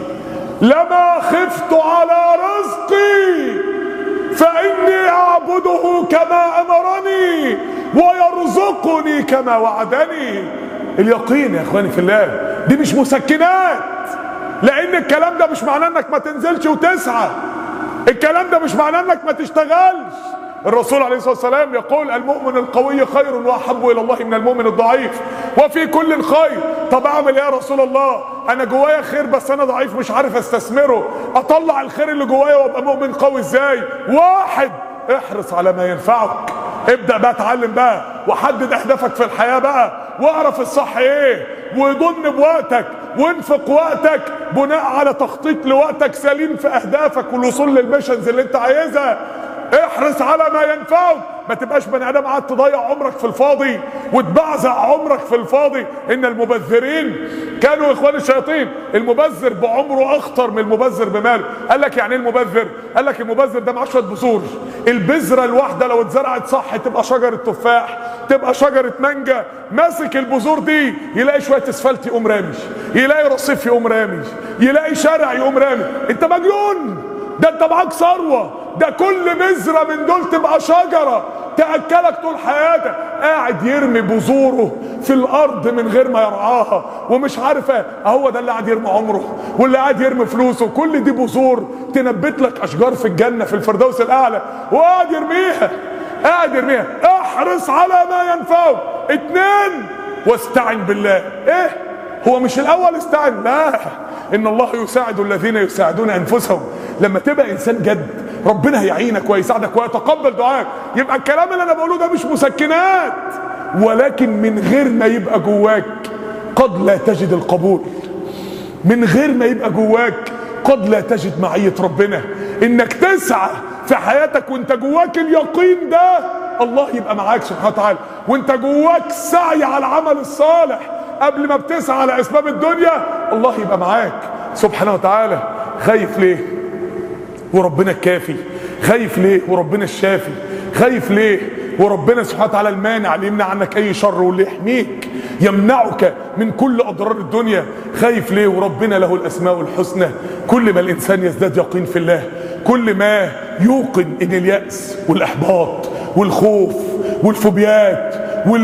فإني أعبده كما أمرني ويرزقني كما وعدني. اليقين يا اخواني في الله دي مش مسكنات، لأن الكلام ده مش معناه انك ما تنزلش وتسعى، الكلام ده مش معناه انك ما تشتغلش. الرسول عليه الصلاة والسلام يقول: المؤمن القوي خير واحب الى الله من المؤمن الضعيف، وفي كل خير. طب اعمل ايه يا رسول الله؟ انا جوايا خير بس انا ضعيف مش عارف استثمره، اطلع الخير اللي جوايا وابقى مؤمن قوي ازاي؟ واحد: احرص على ما ينفعك، ابدأ بقى اتعلم بقى، وحدد اهدافك في الحياة بقى، واعرف الصح ايه، وضن بوقتك، وانفق وقتك بناء على تخطيط لوقتك سليم في اهدافك والوصول للميشنز اللي انت عايزها. احرص على ما ينفعك، ما تبقاش بني ادم قاعد تضيع عمرك في الفاضي وتبعزق عمرك في الفاضي. ان المبذرين كانوا اخوان الشياطين. المبذر بعمره اخطر من المبذر بماله. قال لك يعني ايه المبذر؟ قال لك المبذر ده معاه شويه بذور، البذره الواحده لو اتزرعت صح تبقى شجره تفاح، تبقى شجره مانجا. ماسك البذور دي يلاقي شويه اسفلت يقوم رامي، يلاقي رصيف يقوم رامي، يلاقي شارع يقوم رامي. انت مجنون، ده انت معاك ثروه، ده كل بذره من دول تبقى شجره تاكلك طول حياتك. قاعد يرمي بذوره في الارض من غير ما يرعاها ومش عارف ايه. هو ده اللي قاعد يرمي عمره واللي قاعد يرمي فلوسه. كل دي بذور تنبت لك اشجار في الجنه في الفردوس الاعلى، وقاعد يرميها، قاعد يرميها. احرص على ما ينفعك. 2 واستعن بالله. ايه هو مش الاول استعن؟ لا، ان الله يساعد الذين يساعدون انفسهم. لما تبقى انسان جد ربنا هيعينك ويساعدك ويتقبل دعائك. يبقى الكلام اللي انا بقوله ده مش مسكنات، ولكن من غير ما يبقى جواك قد لا تجد القبول، من غير ما يبقى جواك قد لا تجد معية ربنا. انك تسعى في حياتك وانت جواك اليقين ده الله يبقى معاك سبحانه وتعالى، وانت جواك سعي على العمل الصالح قبل ما بتسعى على اسباب الدنيا الله يبقى معاك سبحانه وتعالى. خايف ليه وربنا الكافي؟ خايف ليه وربنا الشافي؟ خايف ليه وربنا سبحانه وتعالى المانع اللي يمنع عنك اي شر واللي يحميك يمنعك من كل اضرار الدنيا؟ خايف ليه وربنا له الاسماء الحسنى؟ كل ما الانسان يزداد يقين في الله، كل ما يوقن ان اليأس والاحباط والخوف والفوبيات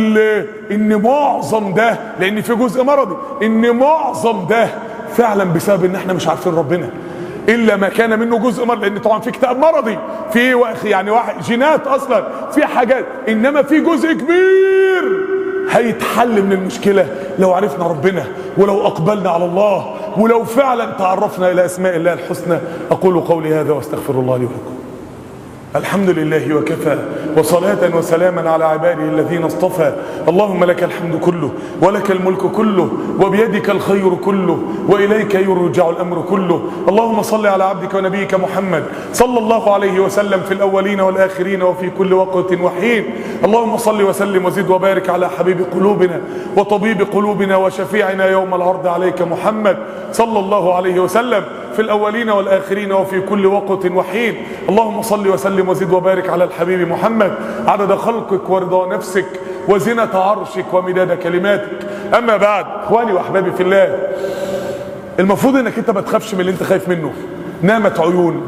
ان معظم ده، لان في جزء مرضي، ان معظم ده فعلا بسبب ان احنا مش عارفين ربنا. الا ما كان منه جزء مرضي، لان طبعا في اكتئاب مرضي، في يعني واحد جينات اصلا، في حاجات، انما في جزء كبير هيتحل من المشكله لو عرفنا ربنا، ولو اقبلنا على الله، ولو فعلا تعرفنا الى اسماء الله الحسنى. اقول قولي هذا واستغفر الله لي ولكم. الحمد لله وكفى، وصلاة وسلاما على عباده الذين اصطفى. اللهم لك الحمد كله، ولك الملك كله، وبيدك الخير كله، وإليك يرجع الأمر كله. اللهم صل على عبدك ونبيك محمد صلى الله عليه وسلم في الأولين والآخرين وفي كل وقت وحين. اللهم صل وسلم وزد وبارك على حبيب قلوبنا وطبيب قلوبنا وشفيعنا يوم العرض عليك محمد صلى الله عليه وسلم في الأولين والآخرين وفي كل وقت وحين. اللهم صل وسلم وزد وبارك على الحبيب محمد عدد خلقك ورضا نفسك وزنة عرشك ومداد كلماتك. أما بعد، إخواني وأحبابي في الله، المفروض إنك أنت ما تخافش من اللي أنت خايف منه. نامت عيون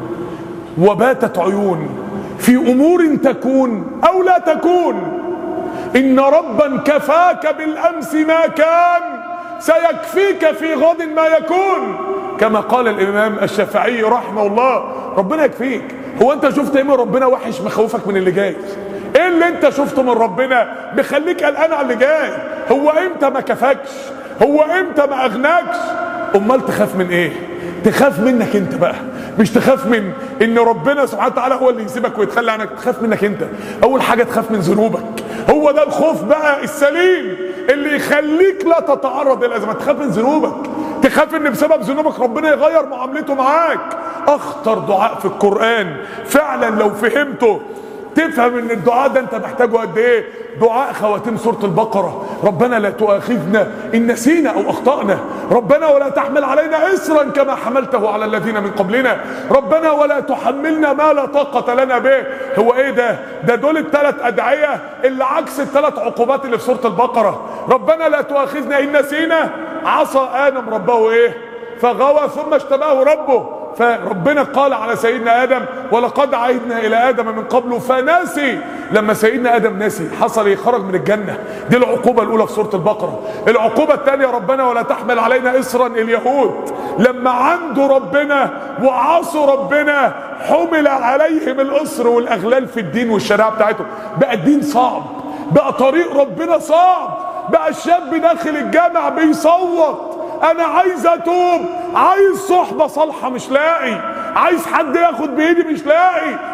وباتت عيون في أمور تكون أو لا تكون. إن ربا كفاك بالأمس ما كان سيكفيك في غد ما يكون، كما قال الإمام الشافعي رحمه الله. ربنا يكفيك. هو أنت شفت إيه من ربنا وحش مخوفك من اللي جاي؟ إيه اللي أنت شفته من ربنا مخليك قلقان على اللي جاي؟ هو إمتى ما كفاكش؟ هو إمتى ما أغناكش؟ أمال تخاف من إيه؟ تخاف منك أنت بقى، مش تخاف من إن ربنا سبحانه وتعالى هو اللي يسيبك ويتخلى عنك. تخاف منك أنت. أول حاجة تخاف من ذنوبك. هو ده الخوف بقى السليم اللي يخليك لا تتعرض للأزمات. تخاف من ذنوبك، تخاف ان بسبب ذنوبك ربنا يغير معاملته معاك. اخطر دعاء في القرآن فعلا لو فهمته تفهم ان الدعاء ده انت محتاجه قد ايه. دعاء خواتيم سورة البقرة: ربنا لا تؤاخذنا ان نسينا او اخطأنا، ربنا ولا تحمل علينا اسرا كما حملته على الذين من قبلنا، ربنا ولا تحملنا ما لا طاقة لنا به. هو ايه ده؟ ده دول الثلاث ادعية اللي عكس الثلاث عقوبات اللي في سورة البقرة. ربنا لا تؤاخذنا ان نسينا، عصى آدم ربه ايه؟ فغوى ثم اشتباه ربه. فربنا قال على سيدنا آدم: ولقد عهدنا إلى آدم من قبل فنسي. لما سيدنا آدم نسي حصل ايه؟ خرج من الجنة. دي العقوبة الأولى في سورة البقرة. العقوبة الثانية: ربنا ولا تحمل علينا إصرا. اليهود لما عندوا ربنا وعصوا ربنا حمل عليهم الإصر والأغلال في الدين والشريعة بتاعتهم. بقى الدين صعب، بقى طريق ربنا صعب، بقى الشاب داخل الجامع بيصوت: انا عايز اتوب، عايز صحبة صالحة مش لاقي، عايز حد ياخد بايدي مش لاقي.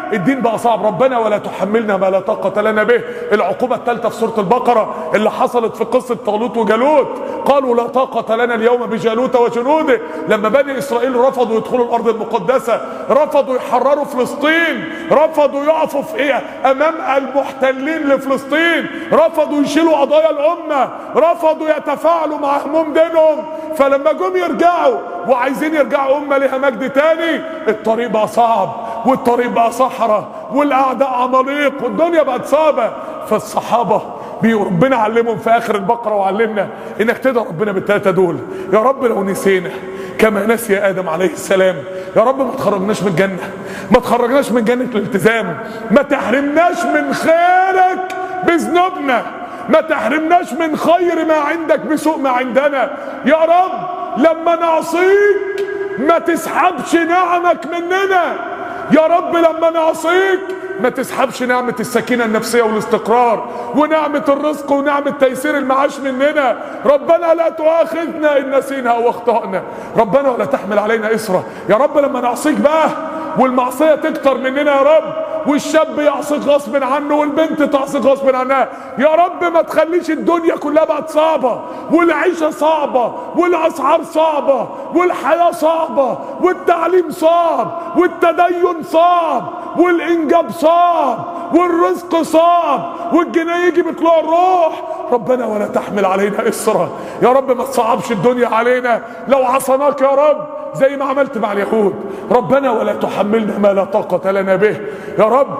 الدين بقى صعب. ربنا ولا تحملنا ما لا طاقة لنا به. العقوبة الثالثة في سورة البقرة اللي حصلت في قصة طالوت وجالوت، قالوا لا طاقة لنا اليوم بجالوت وجنوده. لما بني اسرائيل رفضوا يدخلوا الارض المقدسة، رفضوا يحرروا فلسطين، رفضوا يقفوا في ايه امام المحتلين لفلسطين، رفضوا يشيلوا قضايا الامة، رفضوا يتفاعلوا مع هموم دينهم. فلما جم يرجعوا وعايزين يرجعوا امة لها مجد تاني، الطريق بقى صعب، والطريق بقى صحراء، والاعداء عماليق، والدنيا بقت صعبة. فالصحابة ربنا علمهم في اخر البقرة وعلمنا انك تدعي ربنا بالثلاثة دول. يا رب لو نسينا كما نسي ادم عليه السلام، يا رب ما تخرجناش من الجنة، ما تخرجناش من جنة الالتزام، ما تحرمناش من خيرك بذنوبنا، ما تحرمناش من خير ما عندك بسوء ما عندنا. يا رب لما نعصيك ما تسحبش نعمك مننا. يا رب لما نعصيك ما تسحبش نعمة السكينة النفسية والاستقرار ونعمة الرزق ونعمة تيسير المعاش مننا. ربنا لا تؤاخذنا إن نسينا أو أخطأنا، ربنا ولا تحمل علينا إصرا. يا رب لما نعصيك بقى والمعصية تكتر مننا يا رب، والشاب يعصيك غصب عنه والبنت تعصيك غصب عنها، يا رب ما تخليش الدنيا كلها بقت صعبة، والعيشة صعبة، والأسعار صعبة، والحياة صعبة، والتعليم صعب، والتدين صعب، والإنجاب صعب، والرزق صعب، والجنيه يجي بطلوع الروح. ربنا ولا تحمل علينا إصرا. يا رب ما تصعبش الدنيا علينا لو عصناك يا رب زي ما عملت مع اليهود. ربنا ولا تحملنا ما لا طاقة لنا به. يا رب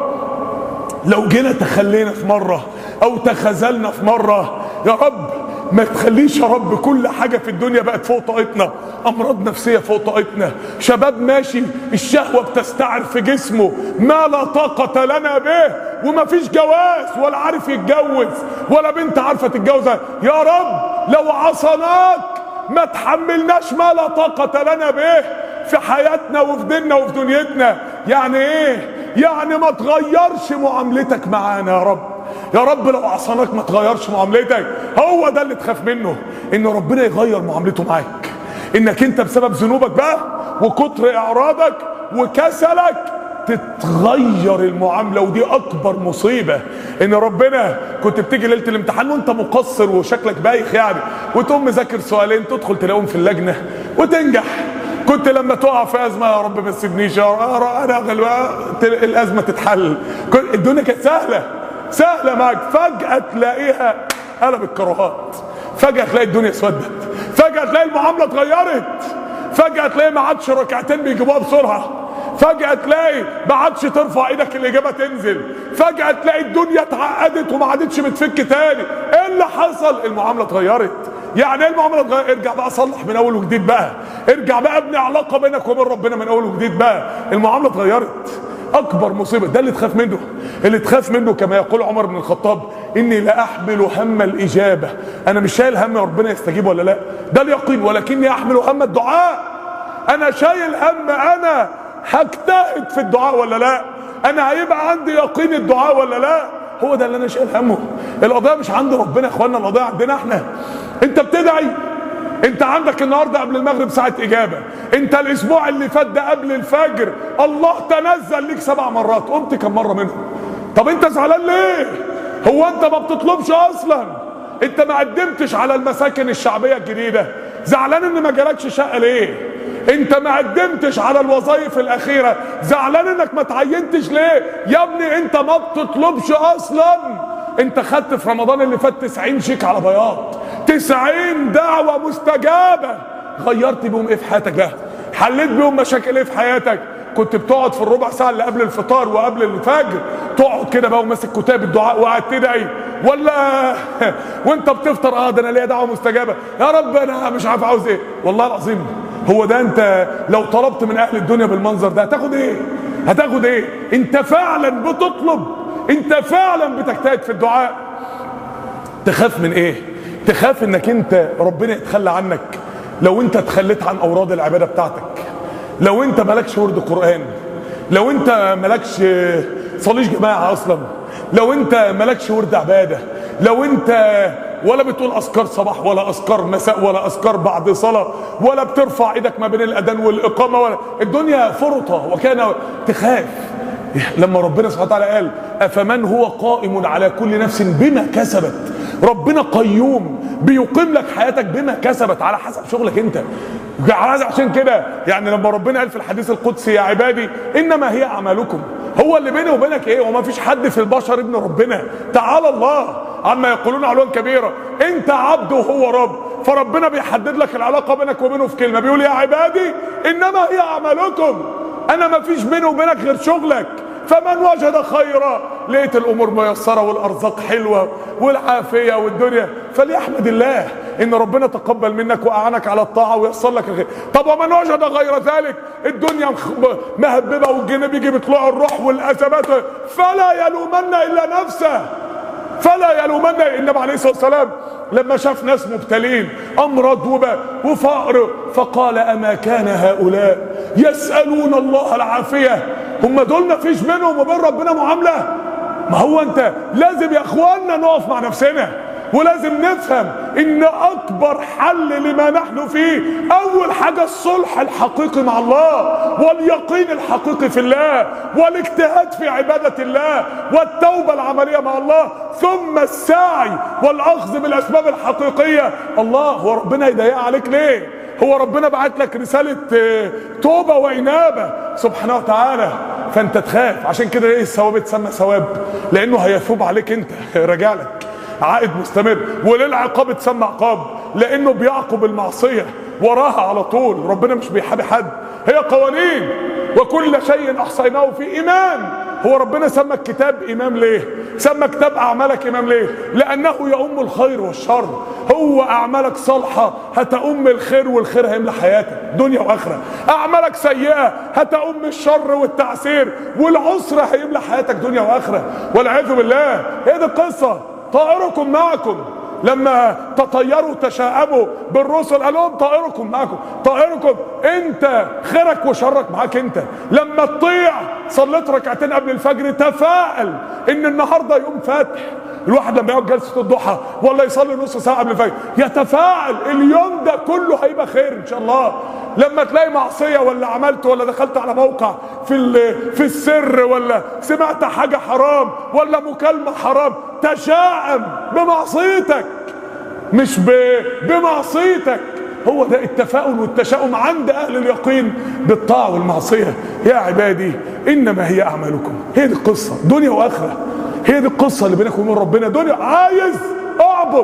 لو جينا تخلينا في مرة او تخاذلنا في مرة، يا رب ما تخليش يا رب كل حاجة في الدنيا بقت فوق طاقتنا، امراض نفسية فوق طاقتنا، شباب ماشي الشهوة بتستعر في جسمه ما لا طاقة لنا به، وما فيش جواز ولا عارف يتجوز ولا بنت عارفة تتجوز. يا رب لو عصناك ما تحملناش ما لا طاقة لنا به في حياتنا وفي ديننا وفي دنيتنا. يعني ايه؟ يعني ما تغيرش معاملتك معانا يا رب. يا رب لو عصناك ما تغيرش معاملتك. هو ده اللي تخاف منه، ان ربنا يغير معاملته معاك، انك انت بسبب ذنوبك بقى وكتر اعراضك وكسلك تتغير المعاملة. ودي اكبر مصيبة، ان ربنا كنت بتيجي ليلة الامتحان وانت مقصر وشكلك بايخ يعني، وتقوم مذاكر سؤالين تدخل تلاقيهم في اللجنة وتنجح. كنت لما تقع في ازمة يا رب ما تسيبنيش يا رب، انا الازمة تتحل. الدنيا كانت سهلة معاك، فجأة تلاقيها قلبت كراهات، فجأة تلاقي الدنيا اسودت، فجأة تلاقي المعاملة اتغيرت، فجأة تلاقي ما عادش ركعتين بيجيبوها بسرعة، فجأة تلاقي ما عادش ترفع ايدك الاجابة تنزل، فجأة تلاقي الدنيا اتعقدت وما عادتش بتفك تاني. ايه اللي حصل؟ المعاملة اتغيرت. يعني ايه المعاملة اتغيرت؟ ارجع بقى صلح من اول وجديد بقى، ارجع بقى ابني علاقة بينك وبين ربنا من اول وجديد بقى. المعاملة اتغيرت. اكبر مصيبة ده اللي تخاف منه، اللي تخاف منه كما يقول عمر بن الخطاب: اني لا احمل هم الاجابة. انا مش شايل هم ربنا يستجيب ولا لا، ده اليقين، ولكني احمل هم الدعاء. انا شايل هم انا هجتهد في الدعاء ولا لا، انا هيبقى عندي يقين الدعاء ولا لا. هو ده اللي انا شايل همه. القضيه مش عند ربنا يا اخوانا، القضيه عندنا احنا. انت بتدعي، انت عندك النهارده قبل المغرب ساعه اجابه، انت الاسبوع اللي فات ده قبل الفجر الله تنزل ليك 7 مرات، قمت كم مره منهم؟ طب انت زعلان ليه؟ هو انت ما بتطلبش اصلا؟ انت ما قدمتش على المساكن الشعبيه الجديده؟ زعلان ان ما جالكش شقه ليه؟ انت ما قدمتش على الوظائف الاخيره؟ زعلان انك ما تعينتش ليه؟ يا ابني انت ما بتطلبش اصلا. انت خدت في رمضان اللي فات 90 شيك على بياض، 90 دعوه مستجابه. غيرت بيهم ايه في حياتك بقى؟ حليت بيهم مشاكل ايه في حياتك؟ كنت بتقعد في الربع ساعه اللي قبل الفطار وقبل الفجر تقعد كده بقى وماسك كتاب الدعاء وقاعد تدعي، ولا وانت بتفطر ده انا ليا دعوه مستجابه يا رب انا مش عارف عاوز ايه؟ والله العظيم هو ده. انت لو طلبت من اهل الدنيا بالمنظر ده هتاخد ايه؟ هتاخد ايه؟ انت فعلا بتطلب؟ انت فعلا بتجتهد في الدعاء؟ تخاف من ايه؟ تخاف انك انت ربنا يتخلى عنك لو انت تخليت عن اوراد العباده بتاعتك، لو انت مالكش ورد قرآن، لو انت مالكش صليش جماعة اصلا، لو انت مالكش ورد عبادة، لو انت ولا بتقول اذكار صباح ولا اذكار مساء ولا اذكار بعد صلاة ولا بترفع ايدك ما بين الاذان والاقامة، ولا الدنيا فرطة وكان. لما ربنا سبحانه وتعالى قال افمن هو قائم على كل نفس بما كسبت، ربنا قيوم بيقيم لك حياتك بما كسبت على حسب شغلك انت. عشان كده يعني لما ربنا قال في الحديث القدسي يا عبادي انما هي اعمالكم، هو اللي بيني وبينك ايه؟ وما فيش حد في البشر ابن ربنا، تعالى الله عما يقولون علوا كبيرا، انت عبد وهو رب، فربنا بيحدد لك العلاقه بينك وبينه في كلمه، بيقول يا عبادي انما هي اعمالكم، انا ما فيش بيني وبينك غير شغلك، فمن وجد خيرا، لقيت الامور ميسره والارزاق حلوه والعافيه والدنيا فليحمد الله ان ربنا تقبل منك واعانك على الطاعه ويسر لك الخير. طب ومن وجد غير ذلك، الدنيا مهببه والجن بيجي بيطلعوا الروح والازمات، فلا يلومن الا نفسه، فلا يلومن. النبي عليه الصلاه والسلام لما شاف ناس مبتلين امراض وفقر فقال اما كان هؤلاء يسالون الله العافيه، هم دول ما فيش بينهم وبين ربنا معامله؟ ما هو انت لازم يا اخواننا نقف مع نفسنا، ولازم نفهم ان اكبر حل لما نحن فيه اول حاجه الصلح الحقيقي مع الله، واليقين الحقيقي في الله، والاجتهاد في عباده الله، والتوبه العمليه مع الله، ثم السعي والاخذ بالاسباب الحقيقيه. الله هو ربنا يضيق عليك ليه؟ هو ربنا بعت لك رساله توبه وانابه سبحانه وتعالى، فانت تخاف. عشان كده ايه الثواب اتسمى ثواب؟ لانه هيثوب عليك انت، راجع لك عائد مستمر. وللعقاب اتسمى عقاب لانه بيعقب المعصيه وراها على طول. ربنا مش بيحابي حد، هي قوانين. وكل شيء احصيناه في امام. هو ربنا سمى الكتاب امام ليه؟ سمى كتاب اعمالك امام ليه؟ لانه يؤم الخير والشر. هو اعمالك صالحه هتؤم الخير، والخير هيملى حياتك دنيا واخره. اعمالك سيئه هتؤم الشر والتعسير والعسر، هيملى حياتك دنيا واخره والعياذ بالله. هي دي القصه. طائركم معكم، لما تطيروا تشاءموا بالرسل قال لهم طائركم معكم. طائركم انت خيرك وشرك معاك انت. لما تطيع صليت ركعتين قبل الفجر تفائل ان النهارده يوم فاتح. الواحد لما يقعد جلسه الضحى ولا يصلي نص ساعه قبل الفجر يتفائل اليوم ده كله هيبقى خير ان شاء الله. لما تلاقي معصيه ولا عملت ولا دخلت على موقع في السر ولا سمعت حاجه حرام ولا مكالمه حرام تشاءم بمعصيتك مش بمعصيتك. هو ده التفاؤل والتشاؤم عند اهل اليقين بالطاعه والمعصيه. يا عبادي انما هي اعمالكم. هي دي القصه دنيا واخره. هي دي القصه اللي بينك وبين ربنا. دنيا عايز اعبد،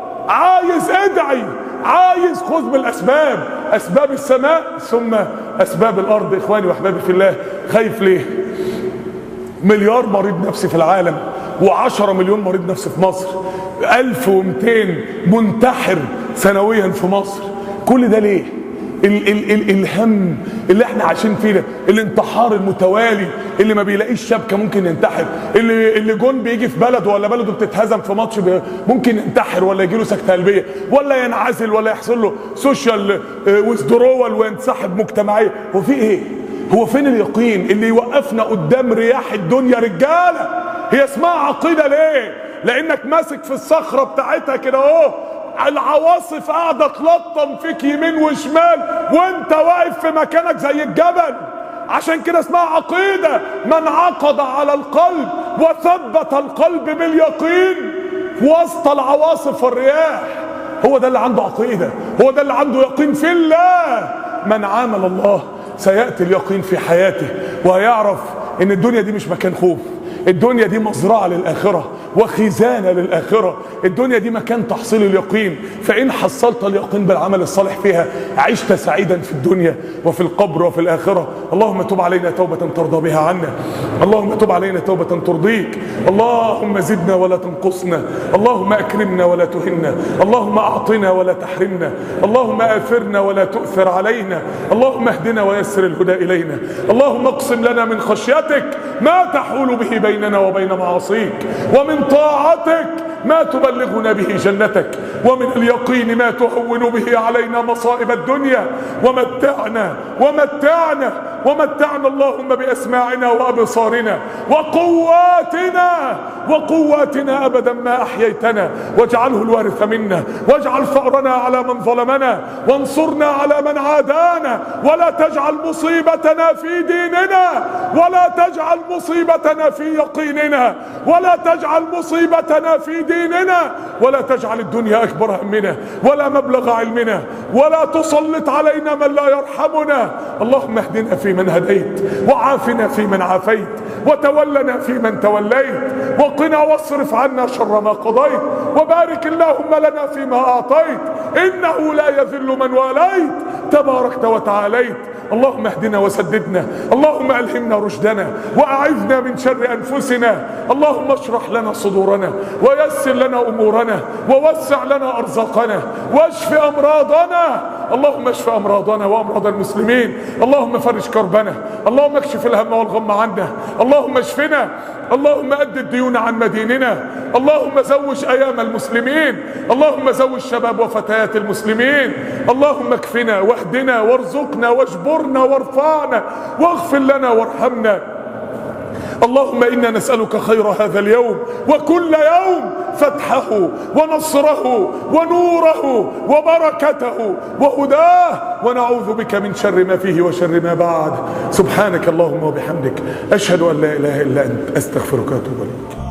عايز ادعي، عايز خذ بالاسباب، اسباب السماء ثم اسباب الارض. اخواني واحبابي في الله، خايف ليه؟ مليار مريض نفسي في العالم، و10 مليون مريض نفسي في مصر، 1200 منتحر سنويا في مصر. كل ده ليه؟ الهم اللي احنا عايشين فيه ده، الانتحار المتوالي، اللي ما بيلاقيش شبكه ممكن ينتحر، اللي جون بيجي في بلده ولا بلده بتتهزم في ماتش ممكن ينتحر ولا يجي له سكته قلبيه ولا ينعزل ولا يحصل له سوشيال ويزدرول وينسحب مجتمعيا. هو في ايه؟ هو فين اليقين اللي يوقفنا قدام رياح الدنيا؟ رجاله هي اسمها عقيده ليه؟ لانك ماسك في الصخره بتاعتها كده اهو، العواصف قاعده تلطم فيك يمين وشمال وانت واقف في مكانك زي الجبل. عشان كده اسمها عقيده. من عقد على القلب وثبت القلب باليقين وسط العواصف والرياح، هو ده اللي عنده عقيده، هو ده اللي عنده يقين في الله. من عامل الله سياتي اليقين في حياته، وهيعرف ان الدنيا دي مش مكان خوف، الدنيا دي مزرعه للاخره وخزانه للاخره، الدنيا دي مكان تحصيل اليقين. فان حصلت اليقين بالعمل الصالح فيها عشت سعيدا في الدنيا وفي القبر وفي الاخره. اللهم تب علينا توبه ترضى بها عنا، اللهم تب علينا توبه ترضيك، اللهم زدنا ولا تنقصنا، اللهم اكرمنا ولا تهنا، اللهم اعطنا ولا تحرمنا، اللهم اثرنا ولا تؤثر علينا، اللهم اهدنا ويسر الهدى الينا، اللهم اقسم لنا من خشيتك ما تحول به بيننا وبين معاصيك، ومن طاعتك ما تبلغنا به جنتك، ومن اليقين ما تهون به علينا مصائب الدنيا، ومتعنا ومتعنا اللهم بأسماعنا وأبصارنا وقواتنا أبدا ما أحييتنا، واجعله الوارث منا، واجعل ثأرنا على من ظلمنا، وانصرنا على من عادانا، ولا تجعل مصيبتنا في ديننا، ولا تجعل مصيبتنا في يقيننا، ولا تجعل مصيبتنا في ديننا، ولا تجعل الدنيا أكبر همنا ولا مبلغ علمنا، ولا تسلط علينا من لا يرحمنا. اللهم اهدنا فيمن هديت، وعافنا فيمن عافيت، وتولنا فيمن توليت، وقنا واصرف عنا شر ما قضيت، وبارك اللهم لنا فيما أعطيت، إنه لا يذل من واليت تباركت وتعاليت. اللهم اهدنا وسددنا، اللهم ألهمنا رشدنا، وأعذنا من شر أنفسنا. اللهم اشرح لنا صدورنا، ويسر لنا أمورنا، ووسع لنا أرزاقنا، واشف أمراضنا. اللهم اشف أمراضنا وأمراض المسلمين. اللهم فرج كربنا، اللهم اكشف الهم والغم عنا، اللهم اشفنا، اللهم أد الديون عن مديننا، اللهم زوج أيام المسلمين، اللهم زوج شباب وفتيات المسلمين. اللهم اكفنا واهدنا وارزقنا واجبرنا وارفعنا واغفر لنا وارحمنا. اللهم إنا نسألك خير هذا اليوم وكل يوم، فتحه ونصره ونوره وبركته وهداه، ونعوذ بك من شر ما فيه وشر ما بعد. سبحانك اللهم وبحمدك، أشهد أن لا إله إلا أنت، أستغفرك وأتوب إليك.